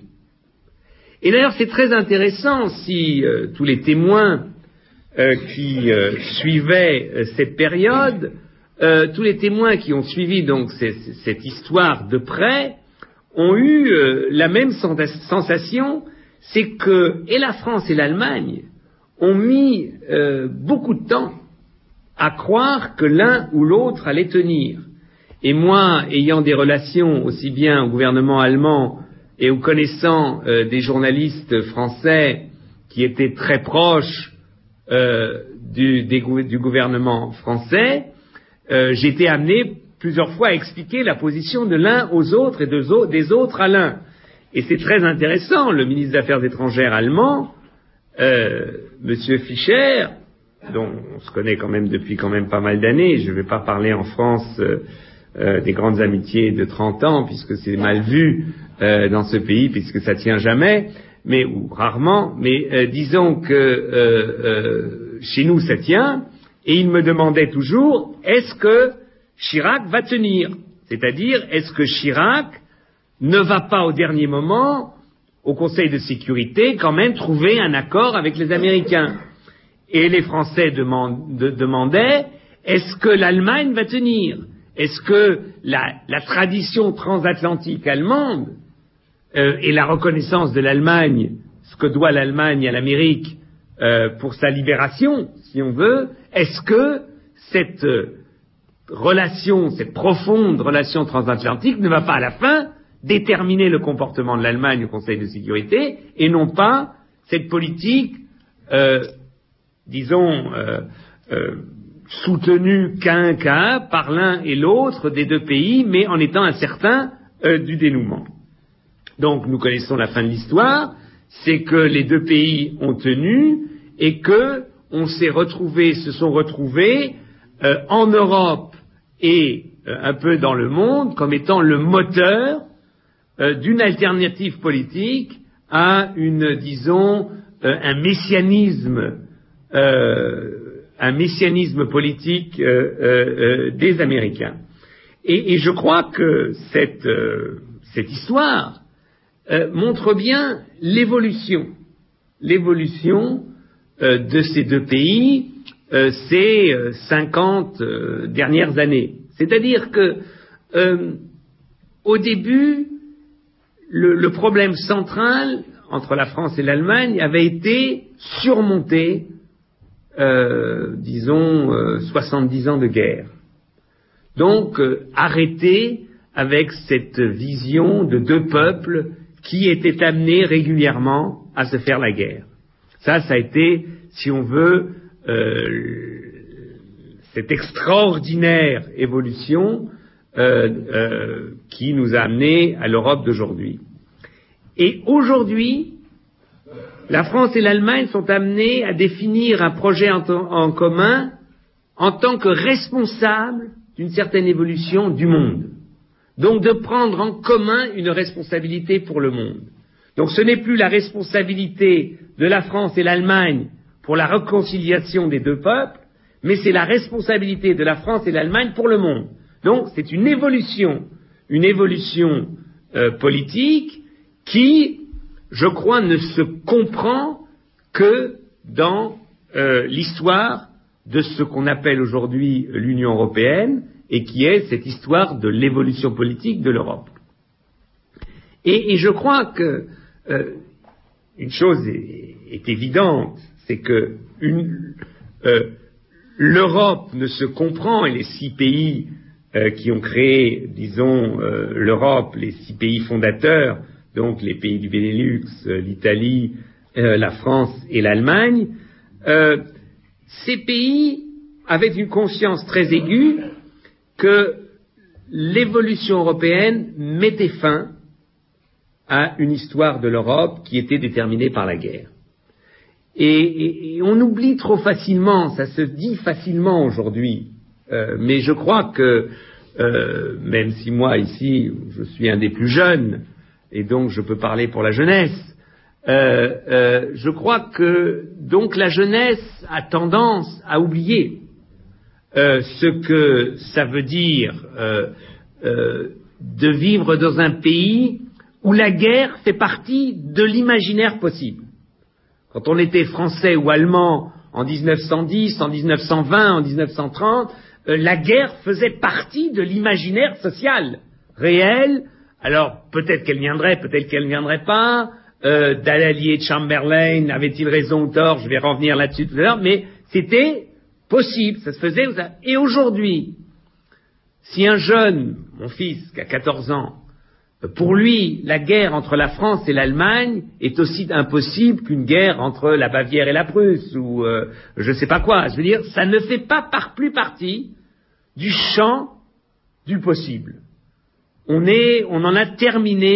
Et d'ailleurs, c'est très intéressant si euh, tous les témoins euh, qui euh, suivaient euh, cette période, euh, tous les témoins qui ont suivi donc c- c- cette histoire de près, ont eu euh, la même sensation, c'est que et la France et l'Allemagne ont mis euh, beaucoup de temps à croire que l'un ou l'autre allait tenir. Et moi, ayant des relations aussi bien au gouvernement allemand et au connaissant euh, des journalistes français qui étaient très proches euh, du, des, du gouvernement français, euh, j'ai été amené plusieurs fois à expliquer la position de l'un aux autres et de, des autres à l'un. Et c'est très intéressant, le ministre des Affaires étrangères allemand, euh, Monsieur Fischer, dont on se connaît quand même depuis quand même pas mal d'années, je ne vais pas parler en France euh, euh, des grandes amitiés de trente ans, puisque c'est mal vu euh, dans ce pays, puisque ça tient jamais, mais ou rarement, mais euh, disons que euh, euh, chez nous ça tient, et il me demandait toujours, est-ce que Chirac va tenir? C'est-à-dire, est-ce que Chirac ne va pas au dernier moment, au Conseil de sécurité, quand même trouver un accord avec les Américains? Et les Français demandent, de, demandaient, est-ce que l'Allemagne va tenir? Est-ce que la, la tradition transatlantique allemande euh, et la reconnaissance de l'Allemagne, ce que doit l'Allemagne à l'Amérique euh, pour sa libération, si on veut, est-ce que cette euh, relation, cette profonde relation transatlantique ne va pas à la fin déterminer le comportement de l'Allemagne au Conseil de sécurité et non pas cette politique, euh, disons, euh, euh, soutenue qu'à un cas par l'un et l'autre des deux pays, mais en étant incertain euh, du dénouement. Donc nous connaissons la fin de l'histoire, c'est que les deux pays ont tenu et que on s'est retrouvés, se sont retrouvés euh, en Europe et euh, un peu dans le monde comme étant le moteur euh, d'une alternative politique à une, disons, euh, un messianisme, euh, un messianisme politique euh, euh, euh, des Américains. Et, et je crois que cette, euh, cette histoire euh, montre bien l'évolution, l'évolution euh, de ces deux pays euh, ces euh, cinquante euh, dernières années. C'est-à-dire que euh, au début, le, le problème central entre la France et l'Allemagne avait été surmonté, euh, disons, euh, soixante-dix ans de guerre. Donc, euh, arrêter avec cette vision de deux peuples qui étaient amenés régulièrement à se faire la guerre. Ça, ça a été, si on veut, euh, cette extraordinaire évolution euh, euh, qui nous a amenés à l'Europe d'aujourd'hui. Et aujourd'hui, la France et l'Allemagne sont amenées à définir un projet en, en commun en tant que responsables d'une certaine évolution du monde. Donc de prendre en commun une responsabilité pour le monde. Donc ce n'est plus la responsabilité de la France et l'Allemagne pour la réconciliation des deux peuples, mais c'est la responsabilité de la France et l'Allemagne pour le monde. Donc c'est une évolution, une évolution euh, politique qui, je crois, ne se comprend que dans euh, l'histoire de ce qu'on appelle aujourd'hui l'Union européenne, et qui est cette histoire de l'évolution politique de l'Europe. Et, et je crois que euh, une chose est, est évidente, c'est que une, euh, l'Europe ne se comprend, et les six pays euh, qui ont créé, disons, euh, l'Europe, les six pays fondateurs, donc les pays du Benelux, euh, l'Italie, euh, la France et l'Allemagne, euh, ces pays avaient une conscience très aiguë que l'évolution européenne mettait fin à une histoire de l'Europe qui était déterminée par la guerre. Et, et, et on oublie trop facilement, ça se dit facilement aujourd'hui, euh, mais je crois que, euh, même si moi ici, je suis un des plus jeunes, et donc je peux parler pour la jeunesse, euh, euh, je crois que donc la jeunesse a tendance à oublier Euh, ce que ça veut dire euh, euh, de vivre dans un pays où la guerre fait partie de l'imaginaire possible. Quand on était français ou allemand en dix-neuf cent dix, en dix-neuf cent vingt, en dix-neuf cent trente, euh, la guerre faisait partie de l'imaginaire social, réel. Alors peut-être qu'elle viendrait, peut-être qu'elle ne viendrait pas. Euh, Daladier de Chamberlain, avait-il raison ou tort? Je vais revenir là-dessus tout à l'heure, mais c'était possible, ça se faisait. Et aujourd'hui, si un jeune, mon fils, qui a quatorze ans, pour lui, la guerre entre la France et l'Allemagne est aussi impossible qu'une guerre entre la Bavière et la Prusse, ou euh, je ne sais pas quoi. Je veux dire, ça ne fait pas par plus partie du champ du possible. On est, on en a terminé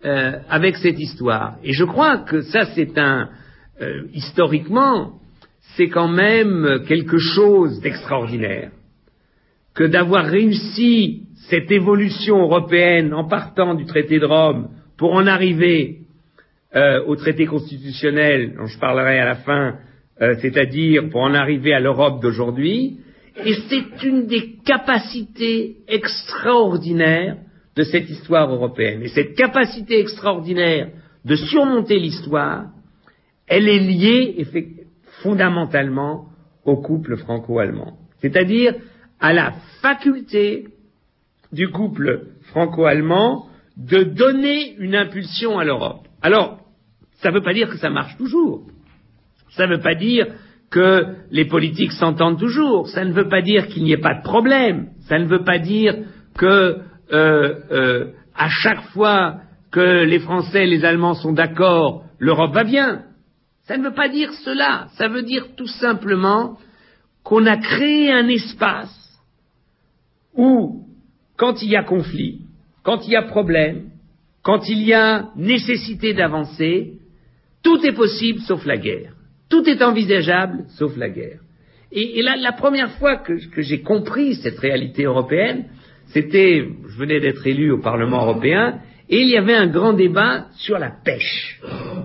euh, avec cette histoire. Et je crois que ça, c'est un... Euh, historiquement, c'est quand même quelque chose d'extraordinaire que d'avoir réussi cette évolution européenne en partant du traité de Rome pour en arriver euh, au traité constitutionnel dont je parlerai à la fin, euh, c'est-à-dire pour en arriver à l'Europe d'aujourd'hui. Et c'est une des capacités extraordinaires de cette histoire européenne. Et cette capacité extraordinaire de surmonter l'histoire, elle est liée fondamentalement au couple franco-allemand. C'est-à-dire à la faculté du couple franco-allemand de donner une impulsion à l'Europe. Alors, ça ne veut pas dire que ça marche toujours. Ça ne veut pas dire que les politiques s'entendent toujours. Ça ne veut pas dire qu'il n'y ait pas de problème. Ça ne veut pas dire que euh, euh, à chaque fois que les Français et les Allemands sont d'accord, l'Europe va bien. Ça ne veut pas dire cela. Ça veut dire tout simplement qu'on a créé un espace où, quand il y a conflit, quand il y a problème, quand il y a nécessité d'avancer, tout est possible sauf la guerre. Tout est envisageable sauf la guerre. Et, et la, la première fois que, que j'ai compris cette réalité européenne, c'était, je venais d'être élu au Parlement européen, et il y avait un grand débat sur la pêche.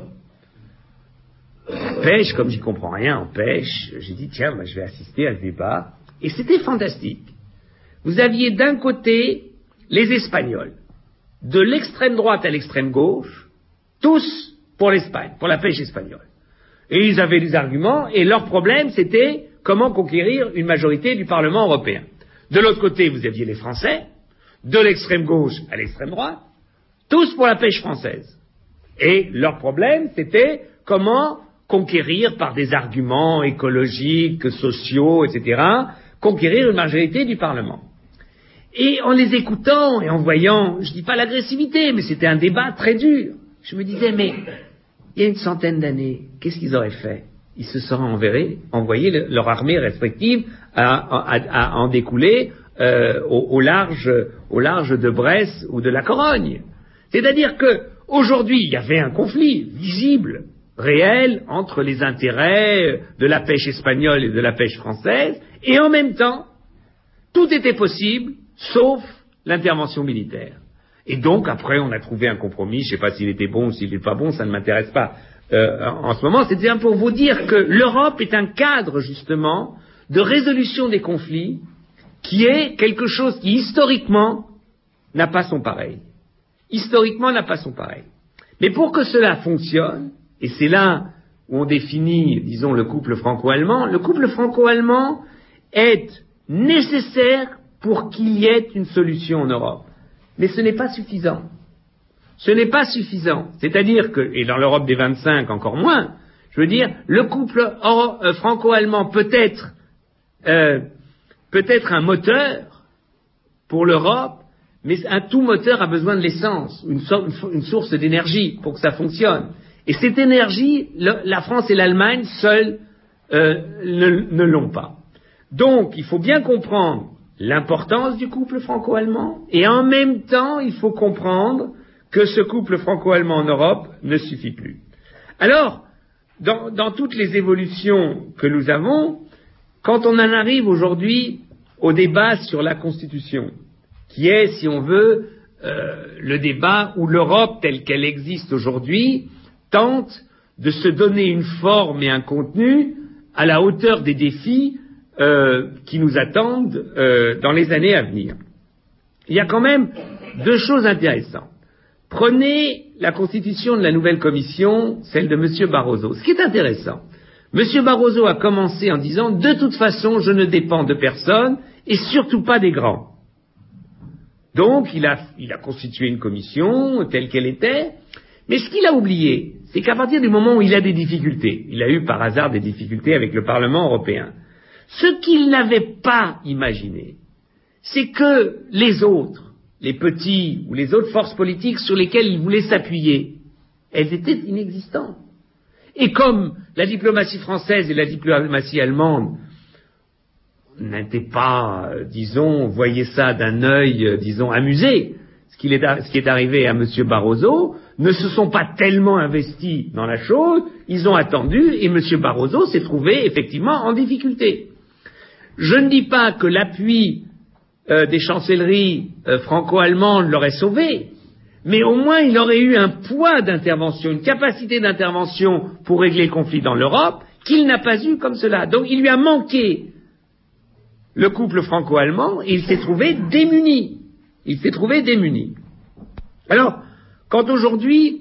La pêche, comme j'y comprends rien en pêche, j'ai dit tiens, moi, je vais assister à ce débat, et c'était fantastique. Vous aviez d'un côté les Espagnols, de l'extrême droite à l'extrême gauche, tous pour l'Espagne, pour la pêche espagnole. Et ils avaient des arguments, et leur problème, c'était comment conquérir une majorité du Parlement européen. De l'autre côté, vous aviez les Français, de l'extrême gauche à l'extrême droite, tous pour la pêche française. Et leur problème, c'était comment conquérir par des arguments écologiques, sociaux, et cetera, conquérir une majorité du Parlement. Et en les écoutant et en voyant, je dis pas l'agressivité, mais c'était un débat très dur. Je me disais, mais il y a une centaine d'années, qu'est-ce qu'ils auraient fait? Ils se seraient enverrés, envoyé le, leur armée respective à, à, à, à en découler euh, au, au, large, au large de Brest ou de la Corogne. C'est-à-dire que aujourd'hui, il y avait un conflit visible, réel, entre les intérêts de la pêche espagnole et de la pêche française, et en même temps, tout était possible, sauf l'intervention militaire. Et donc, après, on a trouvé un compromis, je ne sais pas s'il était bon ou s'il n'est pas bon, ça ne m'intéresse pas euh, en ce moment. C'est pour vous dire que l'Europe est un cadre, justement, de résolution des conflits, qui est quelque chose qui, historiquement, n'a pas son pareil. Historiquement, n'a pas son pareil. Mais pour que cela fonctionne, et c'est là où on définit, disons, le couple franco-allemand, le couple franco-allemand est nécessaire pour qu'il y ait une solution en Europe. Mais ce n'est pas suffisant. Ce n'est pas suffisant. C'est-à-dire que, et dans l'Europe des vingt-cinq encore moins, je veux dire, le couple euro, euh, franco-allemand peut être, euh, peut être un moteur pour l'Europe, mais un tout moteur a besoin de l'essence, une, so- une source d'énergie pour que ça fonctionne. Et cette énergie, le, la France et l'Allemagne seules euh, ne, ne l'ont pas. Donc, il faut bien comprendre l'importance du couple franco-allemand, et en même temps, il faut comprendre que ce couple franco-allemand en Europe ne suffit plus. Alors, dans, dans toutes les évolutions que nous avons, quand on en arrive aujourd'hui au débat sur la Constitution, qui est, si on veut, euh, le débat où l'Europe telle qu'elle existe aujourd'hui tente de se donner une forme et un contenu à la hauteur des défis Euh, qui nous attendent euh, dans les années à venir. Il y a quand même deux choses intéressantes. Prenez la constitution de la nouvelle commission, celle de M. Barroso. Ce qui est intéressant, M. Barroso a commencé en disant « De toute façon, je ne dépends de personne et surtout pas des grands ». Donc, il a, il a constitué une commission telle qu'elle était, mais ce qu'il a oublié, c'est qu'à partir du moment où il a des difficultés, il a eu par hasard des difficultés avec le Parlement européen, ce qu'il n'avait pas imaginé, c'est que les autres, les petits ou les autres forces politiques sur lesquelles il voulait s'appuyer, elles étaient inexistantes. Et comme la diplomatie française et la diplomatie allemande n'étaient pas, euh, disons, voyaient ça d'un œil, euh, disons, amusé, ce, qu'il est, ce qui est arrivé à M. Barroso, ne se sont pas tellement investis dans la chose, ils ont attendu, et M. Barroso s'est trouvé effectivement en difficulté. Je ne dis pas que l'appui euh, des chancelleries euh, franco-allemandes l'aurait sauvé, mais au moins il aurait eu un poids d'intervention, une capacité d'intervention pour régler le conflit dans l'Europe, qu'il n'a pas eu comme cela. Donc il lui a manqué le couple franco-allemand, et il s'est trouvé démuni. Il s'est trouvé démuni. Alors, quand aujourd'hui,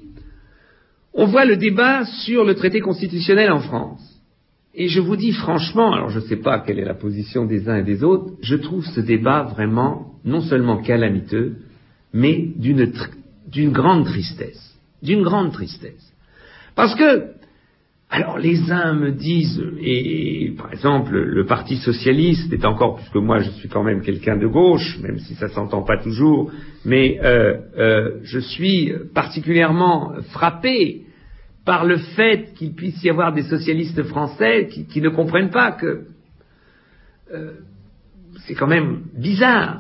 on voit le débat sur le traité constitutionnel en France, et je vous dis franchement, alors je ne sais pas quelle est la position des uns et des autres, je trouve ce débat vraiment non seulement calamiteux, mais d'une, d'une grande tristesse. D'une grande tristesse. Parce que, alors les uns me disent, et, et par exemple le Parti socialiste est encore, puisque moi je suis quand même quelqu'un de gauche, même si ça s'entend pas toujours, mais euh, euh, je suis particulièrement frappé par le fait qu'il puisse y avoir des socialistes français qui, qui ne comprennent pas que euh, c'est quand même bizarre.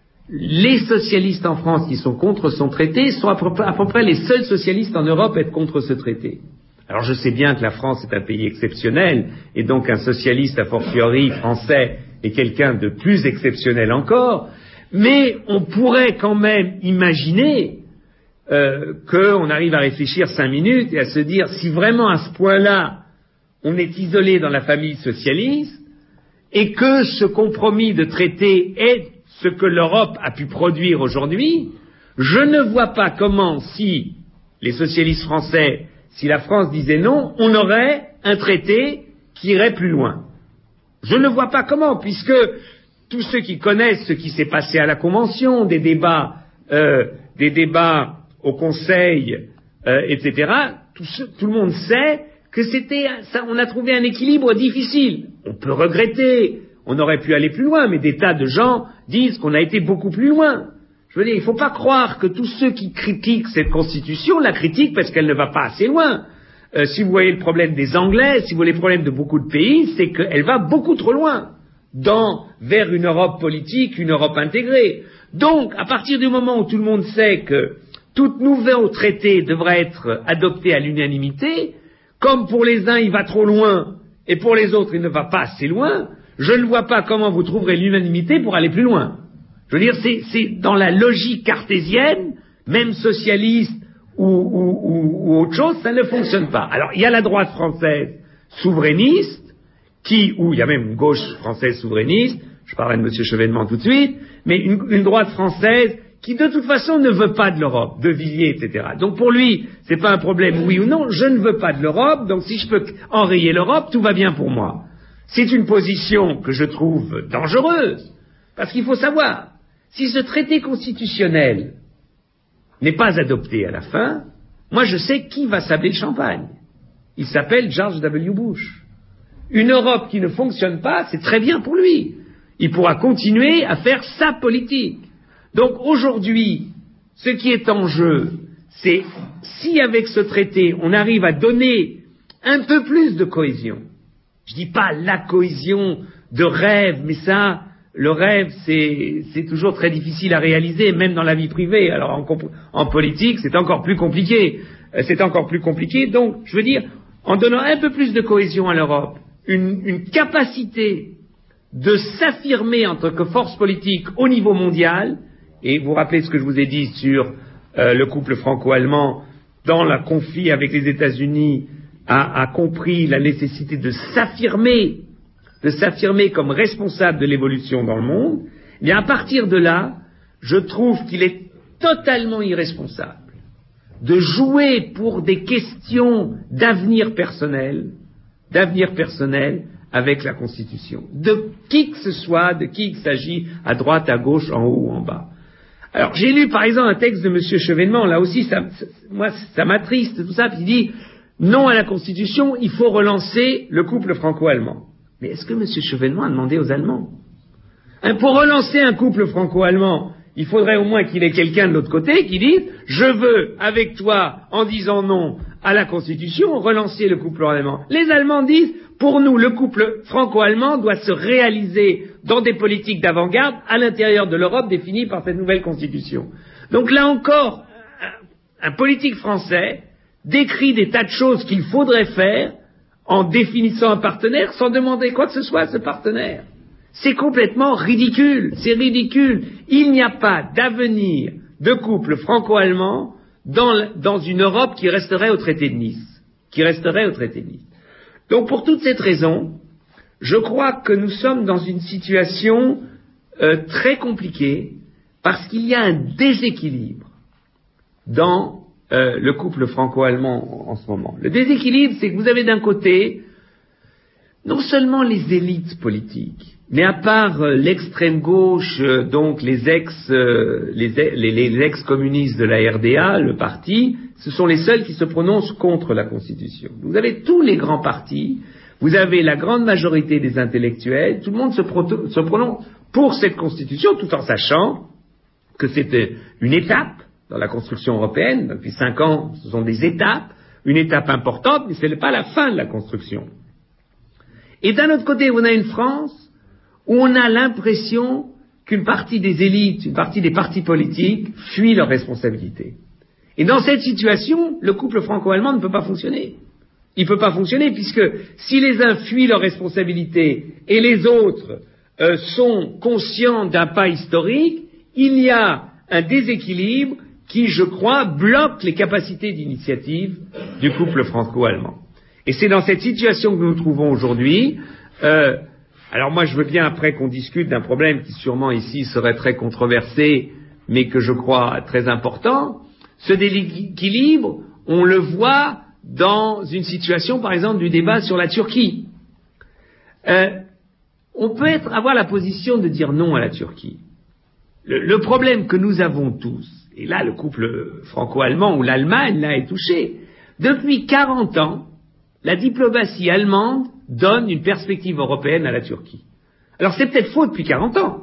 Les socialistes en France qui sont contre son traité sont à peu, à peu près les seuls socialistes en Europe à être contre ce traité. Alors je sais bien que la France est un pays exceptionnel, et donc un socialiste a fortiori français est quelqu'un de plus exceptionnel encore, mais on pourrait quand même imaginer euh, qu'on arrive à réfléchir cinq minutes et à se dire si vraiment à ce point-là on est isolé dans la famille socialiste, et que ce compromis de traité est ce que l'Europe a pu produire aujourd'hui, je ne vois pas comment, si les socialistes français, si la France disait non, on aurait un traité qui irait plus loin. Je ne vois pas comment, puisque tous ceux qui connaissent ce qui s'est passé à la Convention, des débats, euh, des débats au Conseil, euh, et cetera, tout, ce, tout le monde sait que c'était, ça, on a trouvé un équilibre difficile. On peut regretter, on aurait pu aller plus loin, mais des tas de gens disent qu'on a été beaucoup plus loin. Je veux dire, il ne faut pas croire que tous ceux qui critiquent cette constitution la critiquent parce qu'elle ne va pas assez loin. Euh, si vous voyez le problème des Anglais, si vous voyez le problème de beaucoup de pays, c'est qu'elle va beaucoup trop loin dans, vers une Europe politique, une Europe intégrée. Donc, à partir du moment où tout le monde sait que toute nouveau traité devrait être adopté à l'unanimité, comme pour les uns il va trop loin et pour les autres il ne va pas assez loin, je ne vois pas comment vous trouverez l'unanimité pour aller plus loin. Je veux dire, c'est, c'est dans la logique cartésienne, même socialiste ou, ou, ou, ou autre chose, ça ne fonctionne pas. Alors, il y a la droite française souverainiste, qui, ou il y a même une gauche française souverainiste, je parlerai de M. Chevènement tout de suite, mais une, une droite française qui, de toute façon, ne veut pas de l'Europe, de Villiers, et cetera. Donc, pour lui, c'est pas un problème, oui ou non, je ne veux pas de l'Europe, donc si je peux enrayer l'Europe, tout va bien pour moi. C'est une position que je trouve dangereuse, parce qu'il faut savoir, si ce traité constitutionnel n'est pas adopté à la fin, moi je sais qui va sabler le champagne. Il s'appelle George W. Bush. Une Europe qui ne fonctionne pas, c'est très bien pour lui. Il pourra continuer à faire sa politique. Donc aujourd'hui, ce qui est en jeu, c'est si avec ce traité on arrive à donner un peu plus de cohésion, je dis pas la cohésion de rêve, mais ça, le rêve, c'est, c'est toujours très difficile à réaliser, même dans la vie privée. Alors en, en politique, c'est encore plus compliqué. C'est encore plus compliqué. Donc, je veux dire, en donnant un peu plus de cohésion à l'Europe, une, une capacité de s'affirmer en tant que force politique au niveau mondial, et vous vous rappelez ce que je vous ai dit sur euh, le couple franco-allemand, dans le conflit avec les États-Unis, a, a compris la nécessité de s'affirmer de s'affirmer comme responsable de l'évolution dans le monde, eh bien à partir de là, je trouve qu'il est totalement irresponsable de jouer pour des questions d'avenir personnel, d'avenir personnel avec la Constitution, de qui que ce soit, de qui il s'agit, à droite, à gauche, en haut ou en bas. Alors j'ai lu par exemple un texte de M. Chevènement, là aussi ça, ça, moi ça m'attriste tout ça, puis il dit non à la Constitution, il faut relancer le couple franco-allemand. Mais est-ce que M. Chevènement a demandé aux Allemands? Hein, pour relancer un couple franco-allemand, il faudrait au moins qu'il y ait quelqu'un de l'autre côté qui dise « Je veux, avec toi, en disant non à la Constitution, relancer le couple allemand. » Les Allemands disent « Pour nous, le couple franco-allemand doit se réaliser dans des politiques d'avant-garde à l'intérieur de l'Europe définies par cette nouvelle Constitution. » Donc là encore, un politique français décrit des tas de choses qu'il faudrait faire en définissant un partenaire sans demander quoi que ce soit à ce partenaire. C'est complètement ridicule, c'est ridicule. Il n'y a pas d'avenir de couple franco-allemand dans, dans une Europe qui resterait au traité de Nice, qui resterait au traité de Nice. Donc pour toute cette raison, je crois que nous sommes dans une situation euh, très compliquée parce qu'il y a un déséquilibre dans euh, le couple franco-allemand en, en ce moment. Le déséquilibre, c'est que vous avez d'un côté non seulement les élites politiques, mais à part euh, l'extrême gauche, euh, donc les ex, euh, les, les, les ex-communistes de la R D A, le parti, ce sont les seuls qui se prononcent contre la Constitution. Vous avez tous les grands partis, vous avez la grande majorité des intellectuels, tout le monde se, pro- se prononce pour cette Constitution, tout en sachant que c'est une étape dans la construction européenne. Depuis cinq ans, ce sont des étapes, une étape importante, mais ce n'est pas la fin de la construction. Et d'un autre côté, on a une France où on a l'impression qu'une partie des élites, une partie des partis politiques fuient leurs responsabilités. Et dans cette situation, le couple franco-allemand ne peut pas fonctionner. Il ne peut pas fonctionner puisque si les uns fuient leurs responsabilités et les autres euh, sont conscients d'un pas historique, il y a un déséquilibre qui, je crois, bloque les capacités d'initiative du couple franco-allemand. Et c'est dans cette situation que nous nous trouvons aujourd'hui. Euh, alors moi, je veux bien après qu'on discute d'un problème qui sûrement ici serait très controversé, mais que je crois très important. Ce déséquilibre, on le voit dans une situation, par exemple, du débat sur la Turquie. Euh, on peut être, avoir la position de dire non à la Turquie. Le, le problème que nous avons tous, et là le couple franco-allemand ou l'Allemagne là est touché, depuis quarante ans, la diplomatie allemande donne une perspective européenne à la Turquie. Alors c'est peut-être faux depuis quarante ans.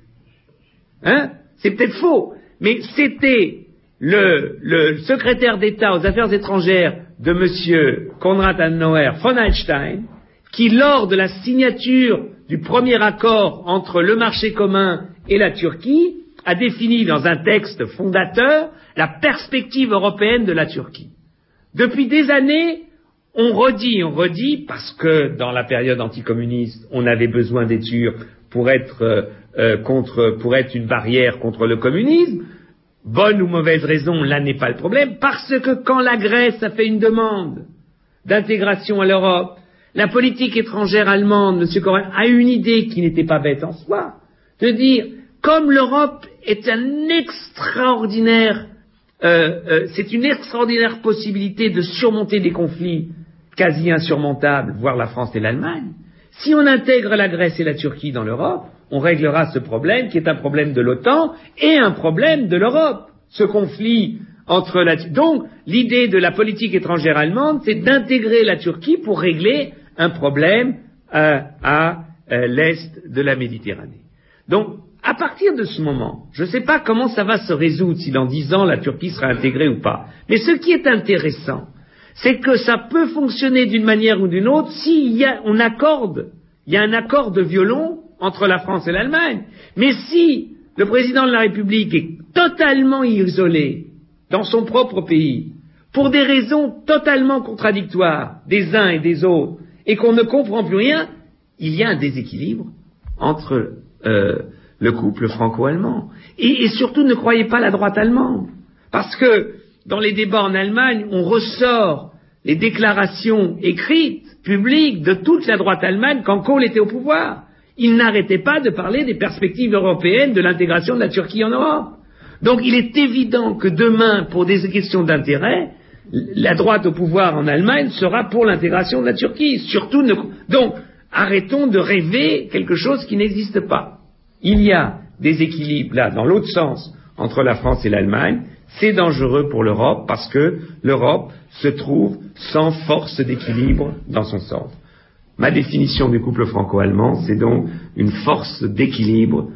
Hein? C'est peut-être faux. Mais c'était le, le secrétaire d'État aux affaires étrangères de M. Konrad Adenauer von Hallstein qui, lors de la signature du premier accord entre le marché commun et la Turquie, a défini dans un texte fondateur la perspective européenne de la Turquie. Depuis des années, on redit, on redit, parce que dans la période anticommuniste, on avait besoin des Turcs pour être, euh, euh, contre, pour être une barrière contre le communisme. Bonne ou mauvaise raison, là n'est pas le problème, parce que quand la Grèce a fait une demande d'intégration à l'Europe, la politique étrangère allemande, M. Kohl, a une idée qui n'était pas bête en soi, de dire, comme l'Europe est un extraordinaire, euh, euh, c'est une extraordinaire possibilité de surmonter des conflits quasi insurmontables, voire la France et l'Allemagne, si on intègre la Grèce et la Turquie dans l'Europe, on réglera ce problème qui est un problème de l'OTAN et un problème de l'Europe. Ce conflit entre la... Donc, l'idée de la politique étrangère allemande, c'est d'intégrer la Turquie pour régler un problème euh, à euh, l'est de la Méditerranée. Donc, à partir de ce moment, je ne sais pas comment ça va se résoudre, si dans dix ans la Turquie sera intégrée ou pas. Mais ce qui est intéressant, c'est que ça peut fonctionner d'une manière ou d'une autre si y a, on accorde, il y a un accord de violon entre la France et l'Allemagne. Mais si le président de la République est totalement isolé dans son propre pays, pour des raisons totalement contradictoires des uns et des autres, et qu'on ne comprend plus rien, il y a un déséquilibre entre euh, le couple franco-allemand. Et, et surtout, ne croyez pas la droite allemande. Parce que dans les débats en Allemagne, on ressort les déclarations écrites, publiques, de toute la droite allemande quand Kohl était au pouvoir. Il n'arrêtait pas de parler des perspectives européennes de l'intégration de la Turquie en Europe. Donc il est évident que demain, pour des questions d'intérêt, la droite au pouvoir en Allemagne sera pour l'intégration de la Turquie. Surtout ne... Donc, arrêtons de rêver quelque chose qui n'existe pas. Il y a des équilibres là, dans l'autre sens, entre la France et l'Allemagne. C'est dangereux pour l'Europe parce que l'Europe se trouve sans force d'équilibre dans son centre. Ma définition du couple franco-allemand, c'est donc une force d'équilibre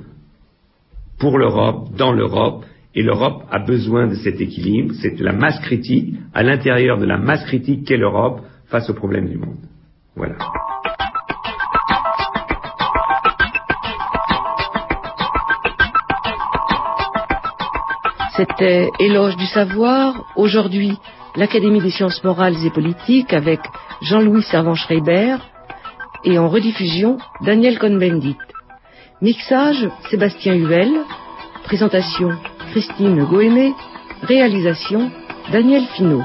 pour l'Europe, dans l'Europe, et l'Europe a besoin de cet équilibre. C'est la masse critique, à l'intérieur de la masse critique qu'est l'Europe face aux problèmes du monde. Voilà. C'était Éloge du savoir. Aujourd'hui, l'Académie des sciences morales et politiques avec Jean-Louis Servan-Schreiber et en rediffusion, Daniel Cohn-Bendit. Mixage, Sébastien Huel. Présentation, Christine Goémé. Réalisation, Daniel Finot.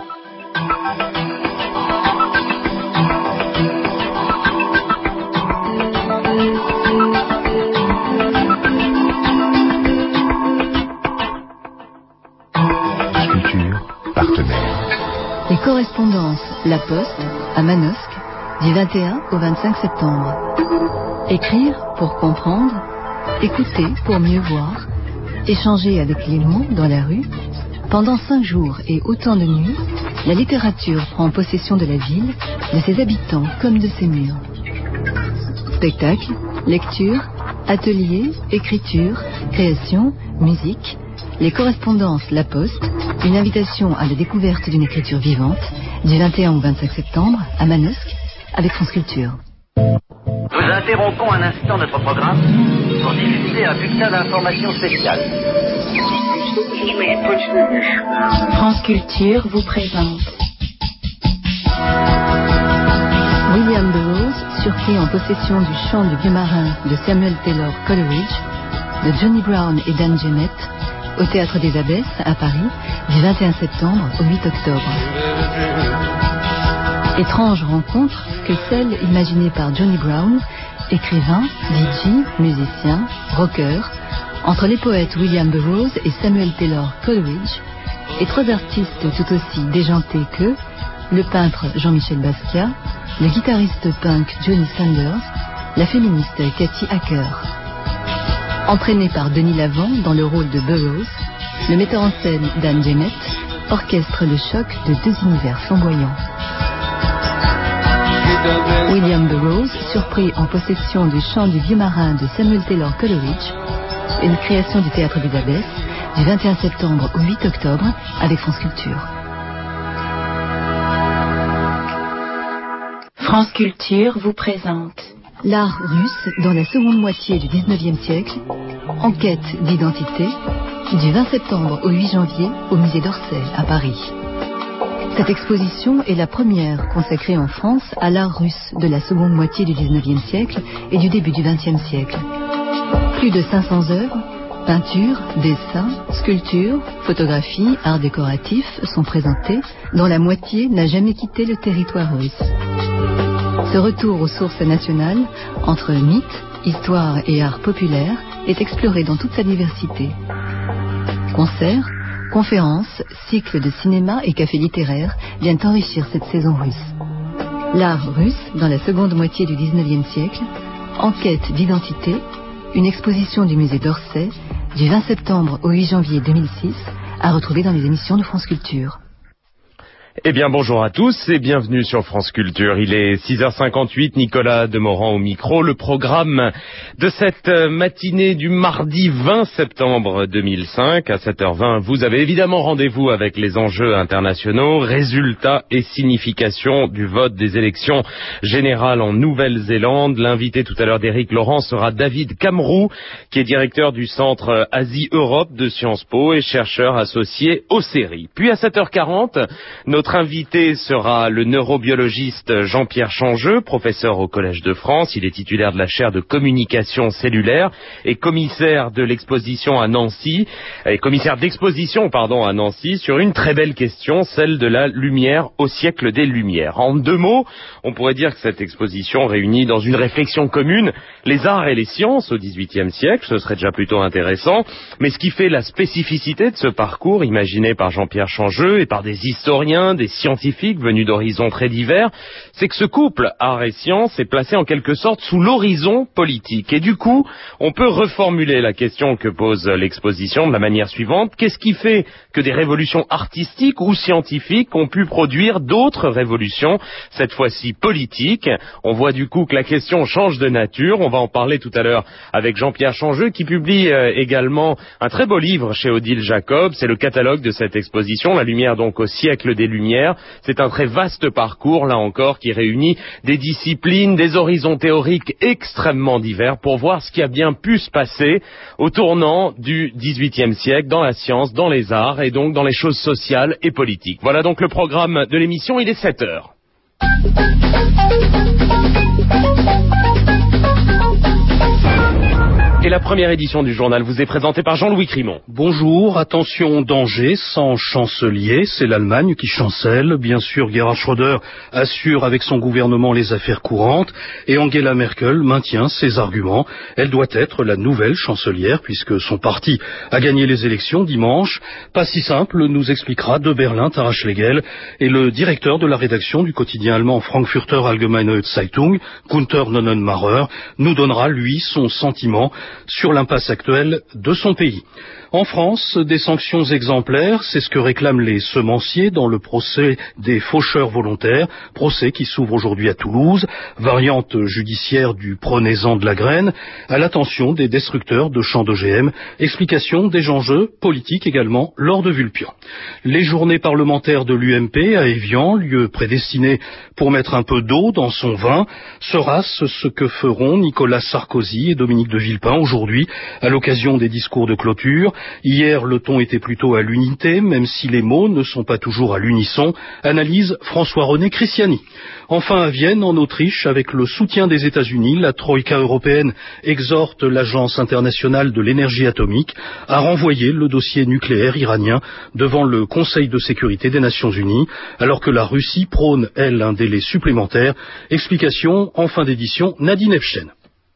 Les correspondances La Poste à Manosque du vingt et un au vingt-cinq septembre. Écrire pour comprendre, écouter pour mieux voir, échanger avec les mots dans la rue. Pendant cinq jours et autant de nuits, la littérature prend possession de la ville, de ses habitants comme de ses murs. Spectacles, lectures, ateliers, écriture, création, musique. Les correspondances La Poste, une invitation à la découverte d'une écriture vivante, du vingt et un au vingt-cinq septembre, à Manosque, avec France Culture. Nous interrompons un instant notre programme pour diffuser un bulletin d'information spéciale. France Culture vous présente William Burroughs, surpris en possession du chant du vieux marin de Samuel Taylor Coleridge, de Johnny Brown et Dan Gemmett, au Théâtre des Abbesses, à Paris, du vingt et un septembre au huit octobre. Étrange rencontre que celle imaginée par Johnny Brown, écrivain, D J, musicien, rocker, entre les poètes William Burroughs et Samuel Taylor Coleridge, et trois artistes tout aussi déjantés qu'eux, le peintre Jean-Michel Basquiat, le guitariste punk Johnny Sanders, la féministe Cathy Hacker. Entraîné par Denis Lavant dans le rôle de Burroughs, le metteur en scène Dan Gemmett orchestre le choc de deux univers flamboyants. William Burroughs, surpris en possession du chant du vieux marin de Samuel Taylor Coleridge, une création du Théâtre des Abbesses, du vingt et un septembre au huit octobre, avec France Culture. France Culture vous présente L'art russe dans la seconde moitié du dix-neuvième siècle, enquête d'identité, du vingt septembre au huit janvier au musée d'Orsay à Paris. Cette exposition est la première consacrée en France à l'art russe de la seconde moitié du dix-neuvième siècle et du début du vingtième siècle. Plus de cinq cents œuvres, peintures, dessins, sculptures, photographies, arts décoratifs sont présentées, dont la moitié n'a jamais quitté le territoire russe. Ce retour aux sources nationales, entre mythes, histoire et art populaire, est exploré dans toute sa diversité. Concerts, conférences, cycles de cinéma et cafés littéraires viennent enrichir cette saison russe. L'art russe dans la seconde moitié du dix-neuvième siècle, enquête d'identité, une exposition du musée d'Orsay, du vingt septembre au huit janvier deux mille six, à retrouver dans les émissions de France Culture. Eh bien bonjour à tous et bienvenue sur France Culture. Il est six heures cinquante-huit, Nicolas Demorand au micro. Le programme de cette matinée du mardi vingt septembre deux mille cinq à sept heures vingt, vous avez évidemment rendez-vous avec les enjeux internationaux, résultats et significations du vote des élections générales en Nouvelle-Zélande. L'invité tout à l'heure d'Éric Laurent sera David Camroux, qui est directeur du Centre Asie-Europe de Sciences Po et chercheur associé au C E R I. Puis à sept heures quarante, notre Notre invité sera le neurobiologiste Jean-Pierre Changeux, professeur au Collège de France. Il est titulaire de la chaire de communication cellulaire et commissaire de l'exposition à Nancy, et commissaire d'exposition, pardon, à Nancy, sur une très belle question, celle de la lumière au siècle des Lumières. En deux mots, on pourrait dire que cette exposition réunit dans une réflexion commune les arts et les sciences au dix-huitième siècle. Ce serait déjà plutôt intéressant. Mais ce qui fait la spécificité de ce parcours, imaginé par Jean-Pierre Changeux et par des historiens, des scientifiques venus d'horizons très divers, c'est que ce couple art et sciences est placé en quelque sorte sous l'horizon politique. Et du coup, on peut reformuler la question que pose l'exposition de la manière suivante. Qu'est-ce qui fait que des révolutions artistiques ou scientifiques ont pu produire d'autres révolutions, cette fois-ci politiques? On voit du coup que la question change de nature. On va en parler tout à l'heure avec Jean-Pierre Changeux, qui publie euh, également un très beau livre chez Odile Jacob. C'est le catalogue de cette exposition, La lumière donc au siècle des Lumières, lumière. C'est un très vaste parcours, là encore, qui réunit des disciplines, des horizons théoriques extrêmement divers pour voir ce qui a bien pu se passer au tournant du dix-huitième siècle dans la science, dans les arts et donc dans les choses sociales et politiques. Voilà donc le programme de l'émission, il est sept heures. Et la première édition du journal vous est présentée par Jean-Louis Crimon. Bonjour, attention, danger, sans chancelier, c'est l'Allemagne qui chancelle. Bien sûr, Gerhard Schröder assure avec son gouvernement les affaires courantes et Angela Merkel maintient ses arguments. Elle doit être la nouvelle chancelière puisque son parti a gagné les élections dimanche. Pas si simple, nous expliquera de Berlin Tara Schlegel et le directeur de la rédaction du quotidien allemand Frankfurter Allgemeine Zeitung, Gunther Nonnenmacher, nous donnera lui son sentiment sur l'impasse actuelle de son pays. En France, des sanctions exemplaires, c'est ce que réclament les semenciers dans le procès des faucheurs volontaires, procès qui s'ouvre aujourd'hui à Toulouse, variante judiciaire du prenez-en de la graine, à l'attention des destructeurs de champs d'O G M, explication des enjeux politiques également lors de Vulpian. Les journées parlementaires de l'U M P à Évian, lieu prédestiné pour mettre un peu d'eau dans son vin, sera-ce ce que feront Nicolas Sarkozy et Dominique de Villepin aujourd'hui à l'occasion des discours de clôture. Hier, le ton était plutôt à l'unité, même si les mots ne sont pas toujours à l'unisson, analyse François-René Cristiani. Enfin, à Vienne, en Autriche, avec le soutien des États-Unis, la Troïka européenne exhorte l'Agence internationale de l'énergie atomique à renvoyer le dossier nucléaire iranien devant le Conseil de sécurité des Nations Unies, alors que la Russie prône, elle, un délai supplémentaire. Explication en fin d'édition, Nadine Efchen.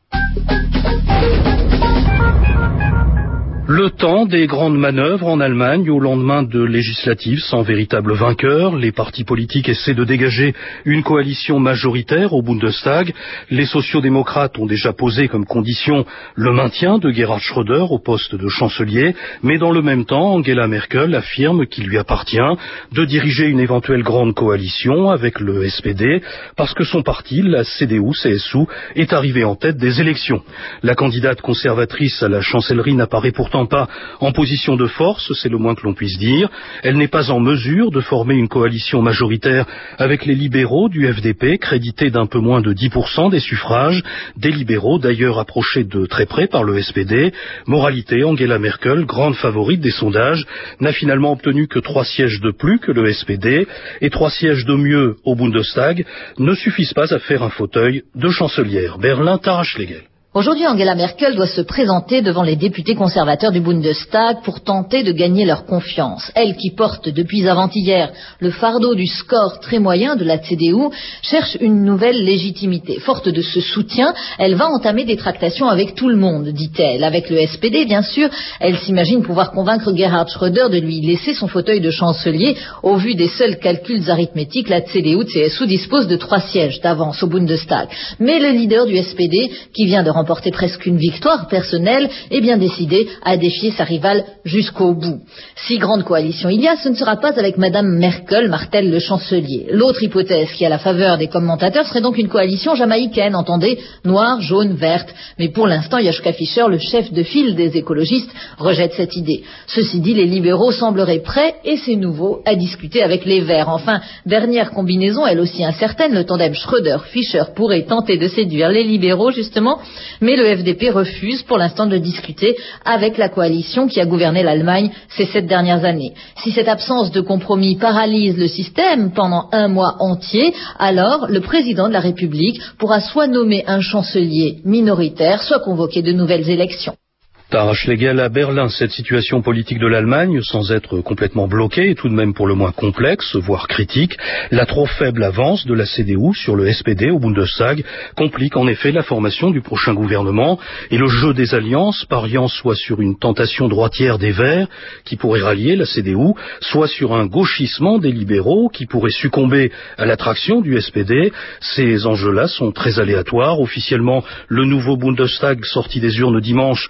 Le temps des grandes manœuvres en Allemagne au lendemain de législatives sans véritable vainqueur. Les partis politiques essaient de dégager une coalition majoritaire au Bundestag. Les sociodémocrates ont déjà posé comme condition le maintien de Gerhard Schröder au poste de chancelier, mais dans le même temps, Angela Merkel affirme qu'il lui appartient de diriger une éventuelle grande coalition avec le S P D parce que son parti, la C D U C S U, est arrivé en tête des élections. La candidate conservatrice à la chancellerie n'apparaît pourtant pas en position de force, c'est le moins que l'on puisse dire. Elle n'est pas en mesure de former une coalition majoritaire avec les libéraux du F D P, crédités d'un peu moins de dix pour cent des suffrages, des libéraux d'ailleurs approchés de très près par le S P D. Moralité, Angela Merkel, grande favorite des sondages, n'a finalement obtenu que trois sièges de plus que le S P D, et trois sièges de mieux au Bundestag ne suffisent pas à faire un fauteuil de chancelière. Berlin, Tara Schlegel. Aujourd'hui, Angela Merkel doit se présenter devant les députés conservateurs du Bundestag pour tenter de gagner leur confiance. Elle, qui porte depuis avant-hier le fardeau du score très moyen de la C D U, cherche une nouvelle légitimité. Forte de ce soutien, elle va entamer des tractations avec tout le monde, dit-elle. Avec le S P D, bien sûr, elle s'imagine pouvoir convaincre Gerhard Schröder de lui laisser son fauteuil de chancelier. Au vu des seuls calculs arithmétiques, la C D U-C S U dispose de trois sièges d'avance au Bundestag. Mais le leader du S P D, qui vient de remporter presque une victoire personnelle, est bien décidé à défier sa rivale jusqu'au bout. Si grande coalition il y a, ce ne sera pas avec Madame Merkel, martèle le chancelier. L'autre hypothèse qui a la faveur des commentateurs serait donc une coalition jamaïcaine, entendez, noire, jaune, verte. Mais pour l'instant, Joschka Fischer, le chef de file des écologistes, rejette cette idée. Ceci dit, les libéraux sembleraient prêts, et c'est nouveau, à discuter avec les Verts. Enfin, dernière combinaison, elle aussi incertaine, le tandem Schröder-Fischer pourrait tenter de séduire les libéraux, justement, mais le F D P refuse pour l'instant de discuter avec la coalition qui a gouverné l'Allemagne ces sept dernières années. Si cette absence de compromis paralyse le système pendant un mois entier, alors le président de la République pourra soit nommer un chancelier minoritaire, soit convoquer de nouvelles élections. Tara Schlegel à Berlin, cette situation politique de l'Allemagne, sans être complètement bloquée, est tout de même pour le moins complexe, voire critique. La trop faible avance de la C D U sur le S P D au Bundestag complique en effet la formation du prochain gouvernement, et le jeu des alliances, pariant soit sur une tentation droitière des Verts, qui pourrait rallier la C D U, soit sur un gauchissement des libéraux, qui pourrait succomber à l'attraction du S P D. Ces enjeux-là sont très aléatoires. Officiellement, le nouveau Bundestag sorti des urnes dimanche à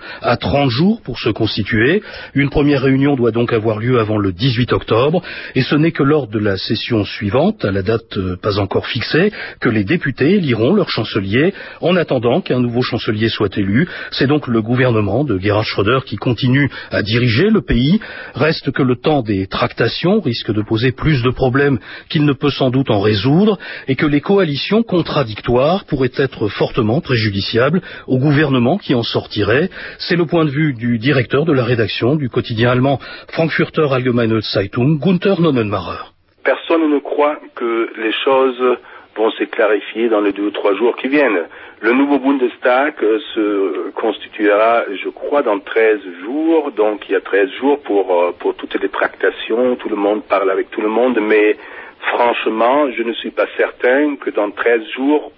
trente jours pour se constituer. Une première réunion doit donc avoir lieu avant le dix-huit octobre, et ce n'est que lors de la session suivante, à la date euh, pas encore fixée, que les députés éliront leur chancelier, en attendant qu'un nouveau chancelier soit élu. C'est donc le gouvernement de Gerhard Schröder qui continue à diriger le pays. Reste que le temps des tractations risque de poser plus de problèmes qu'il ne peut sans doute en résoudre, et que les coalitions contradictoires pourraient être fortement préjudiciables au gouvernement qui en sortirait. C'est le point de vue du directeur de la rédaction du quotidien allemand Frankfurter Allgemeine Zeitung, Gunther Nonnenmacher. Personne ne croit que les choses vont se clarifier dans les deux ou trois jours qui viennent. Le nouveau Bundestag se constituera, je crois, dans treize jours. Donc il y a treize jours pour, pour toutes les tractations. Tout le monde parle avec tout le monde, mais franchement, je ne suis pas certain que dans treize jours,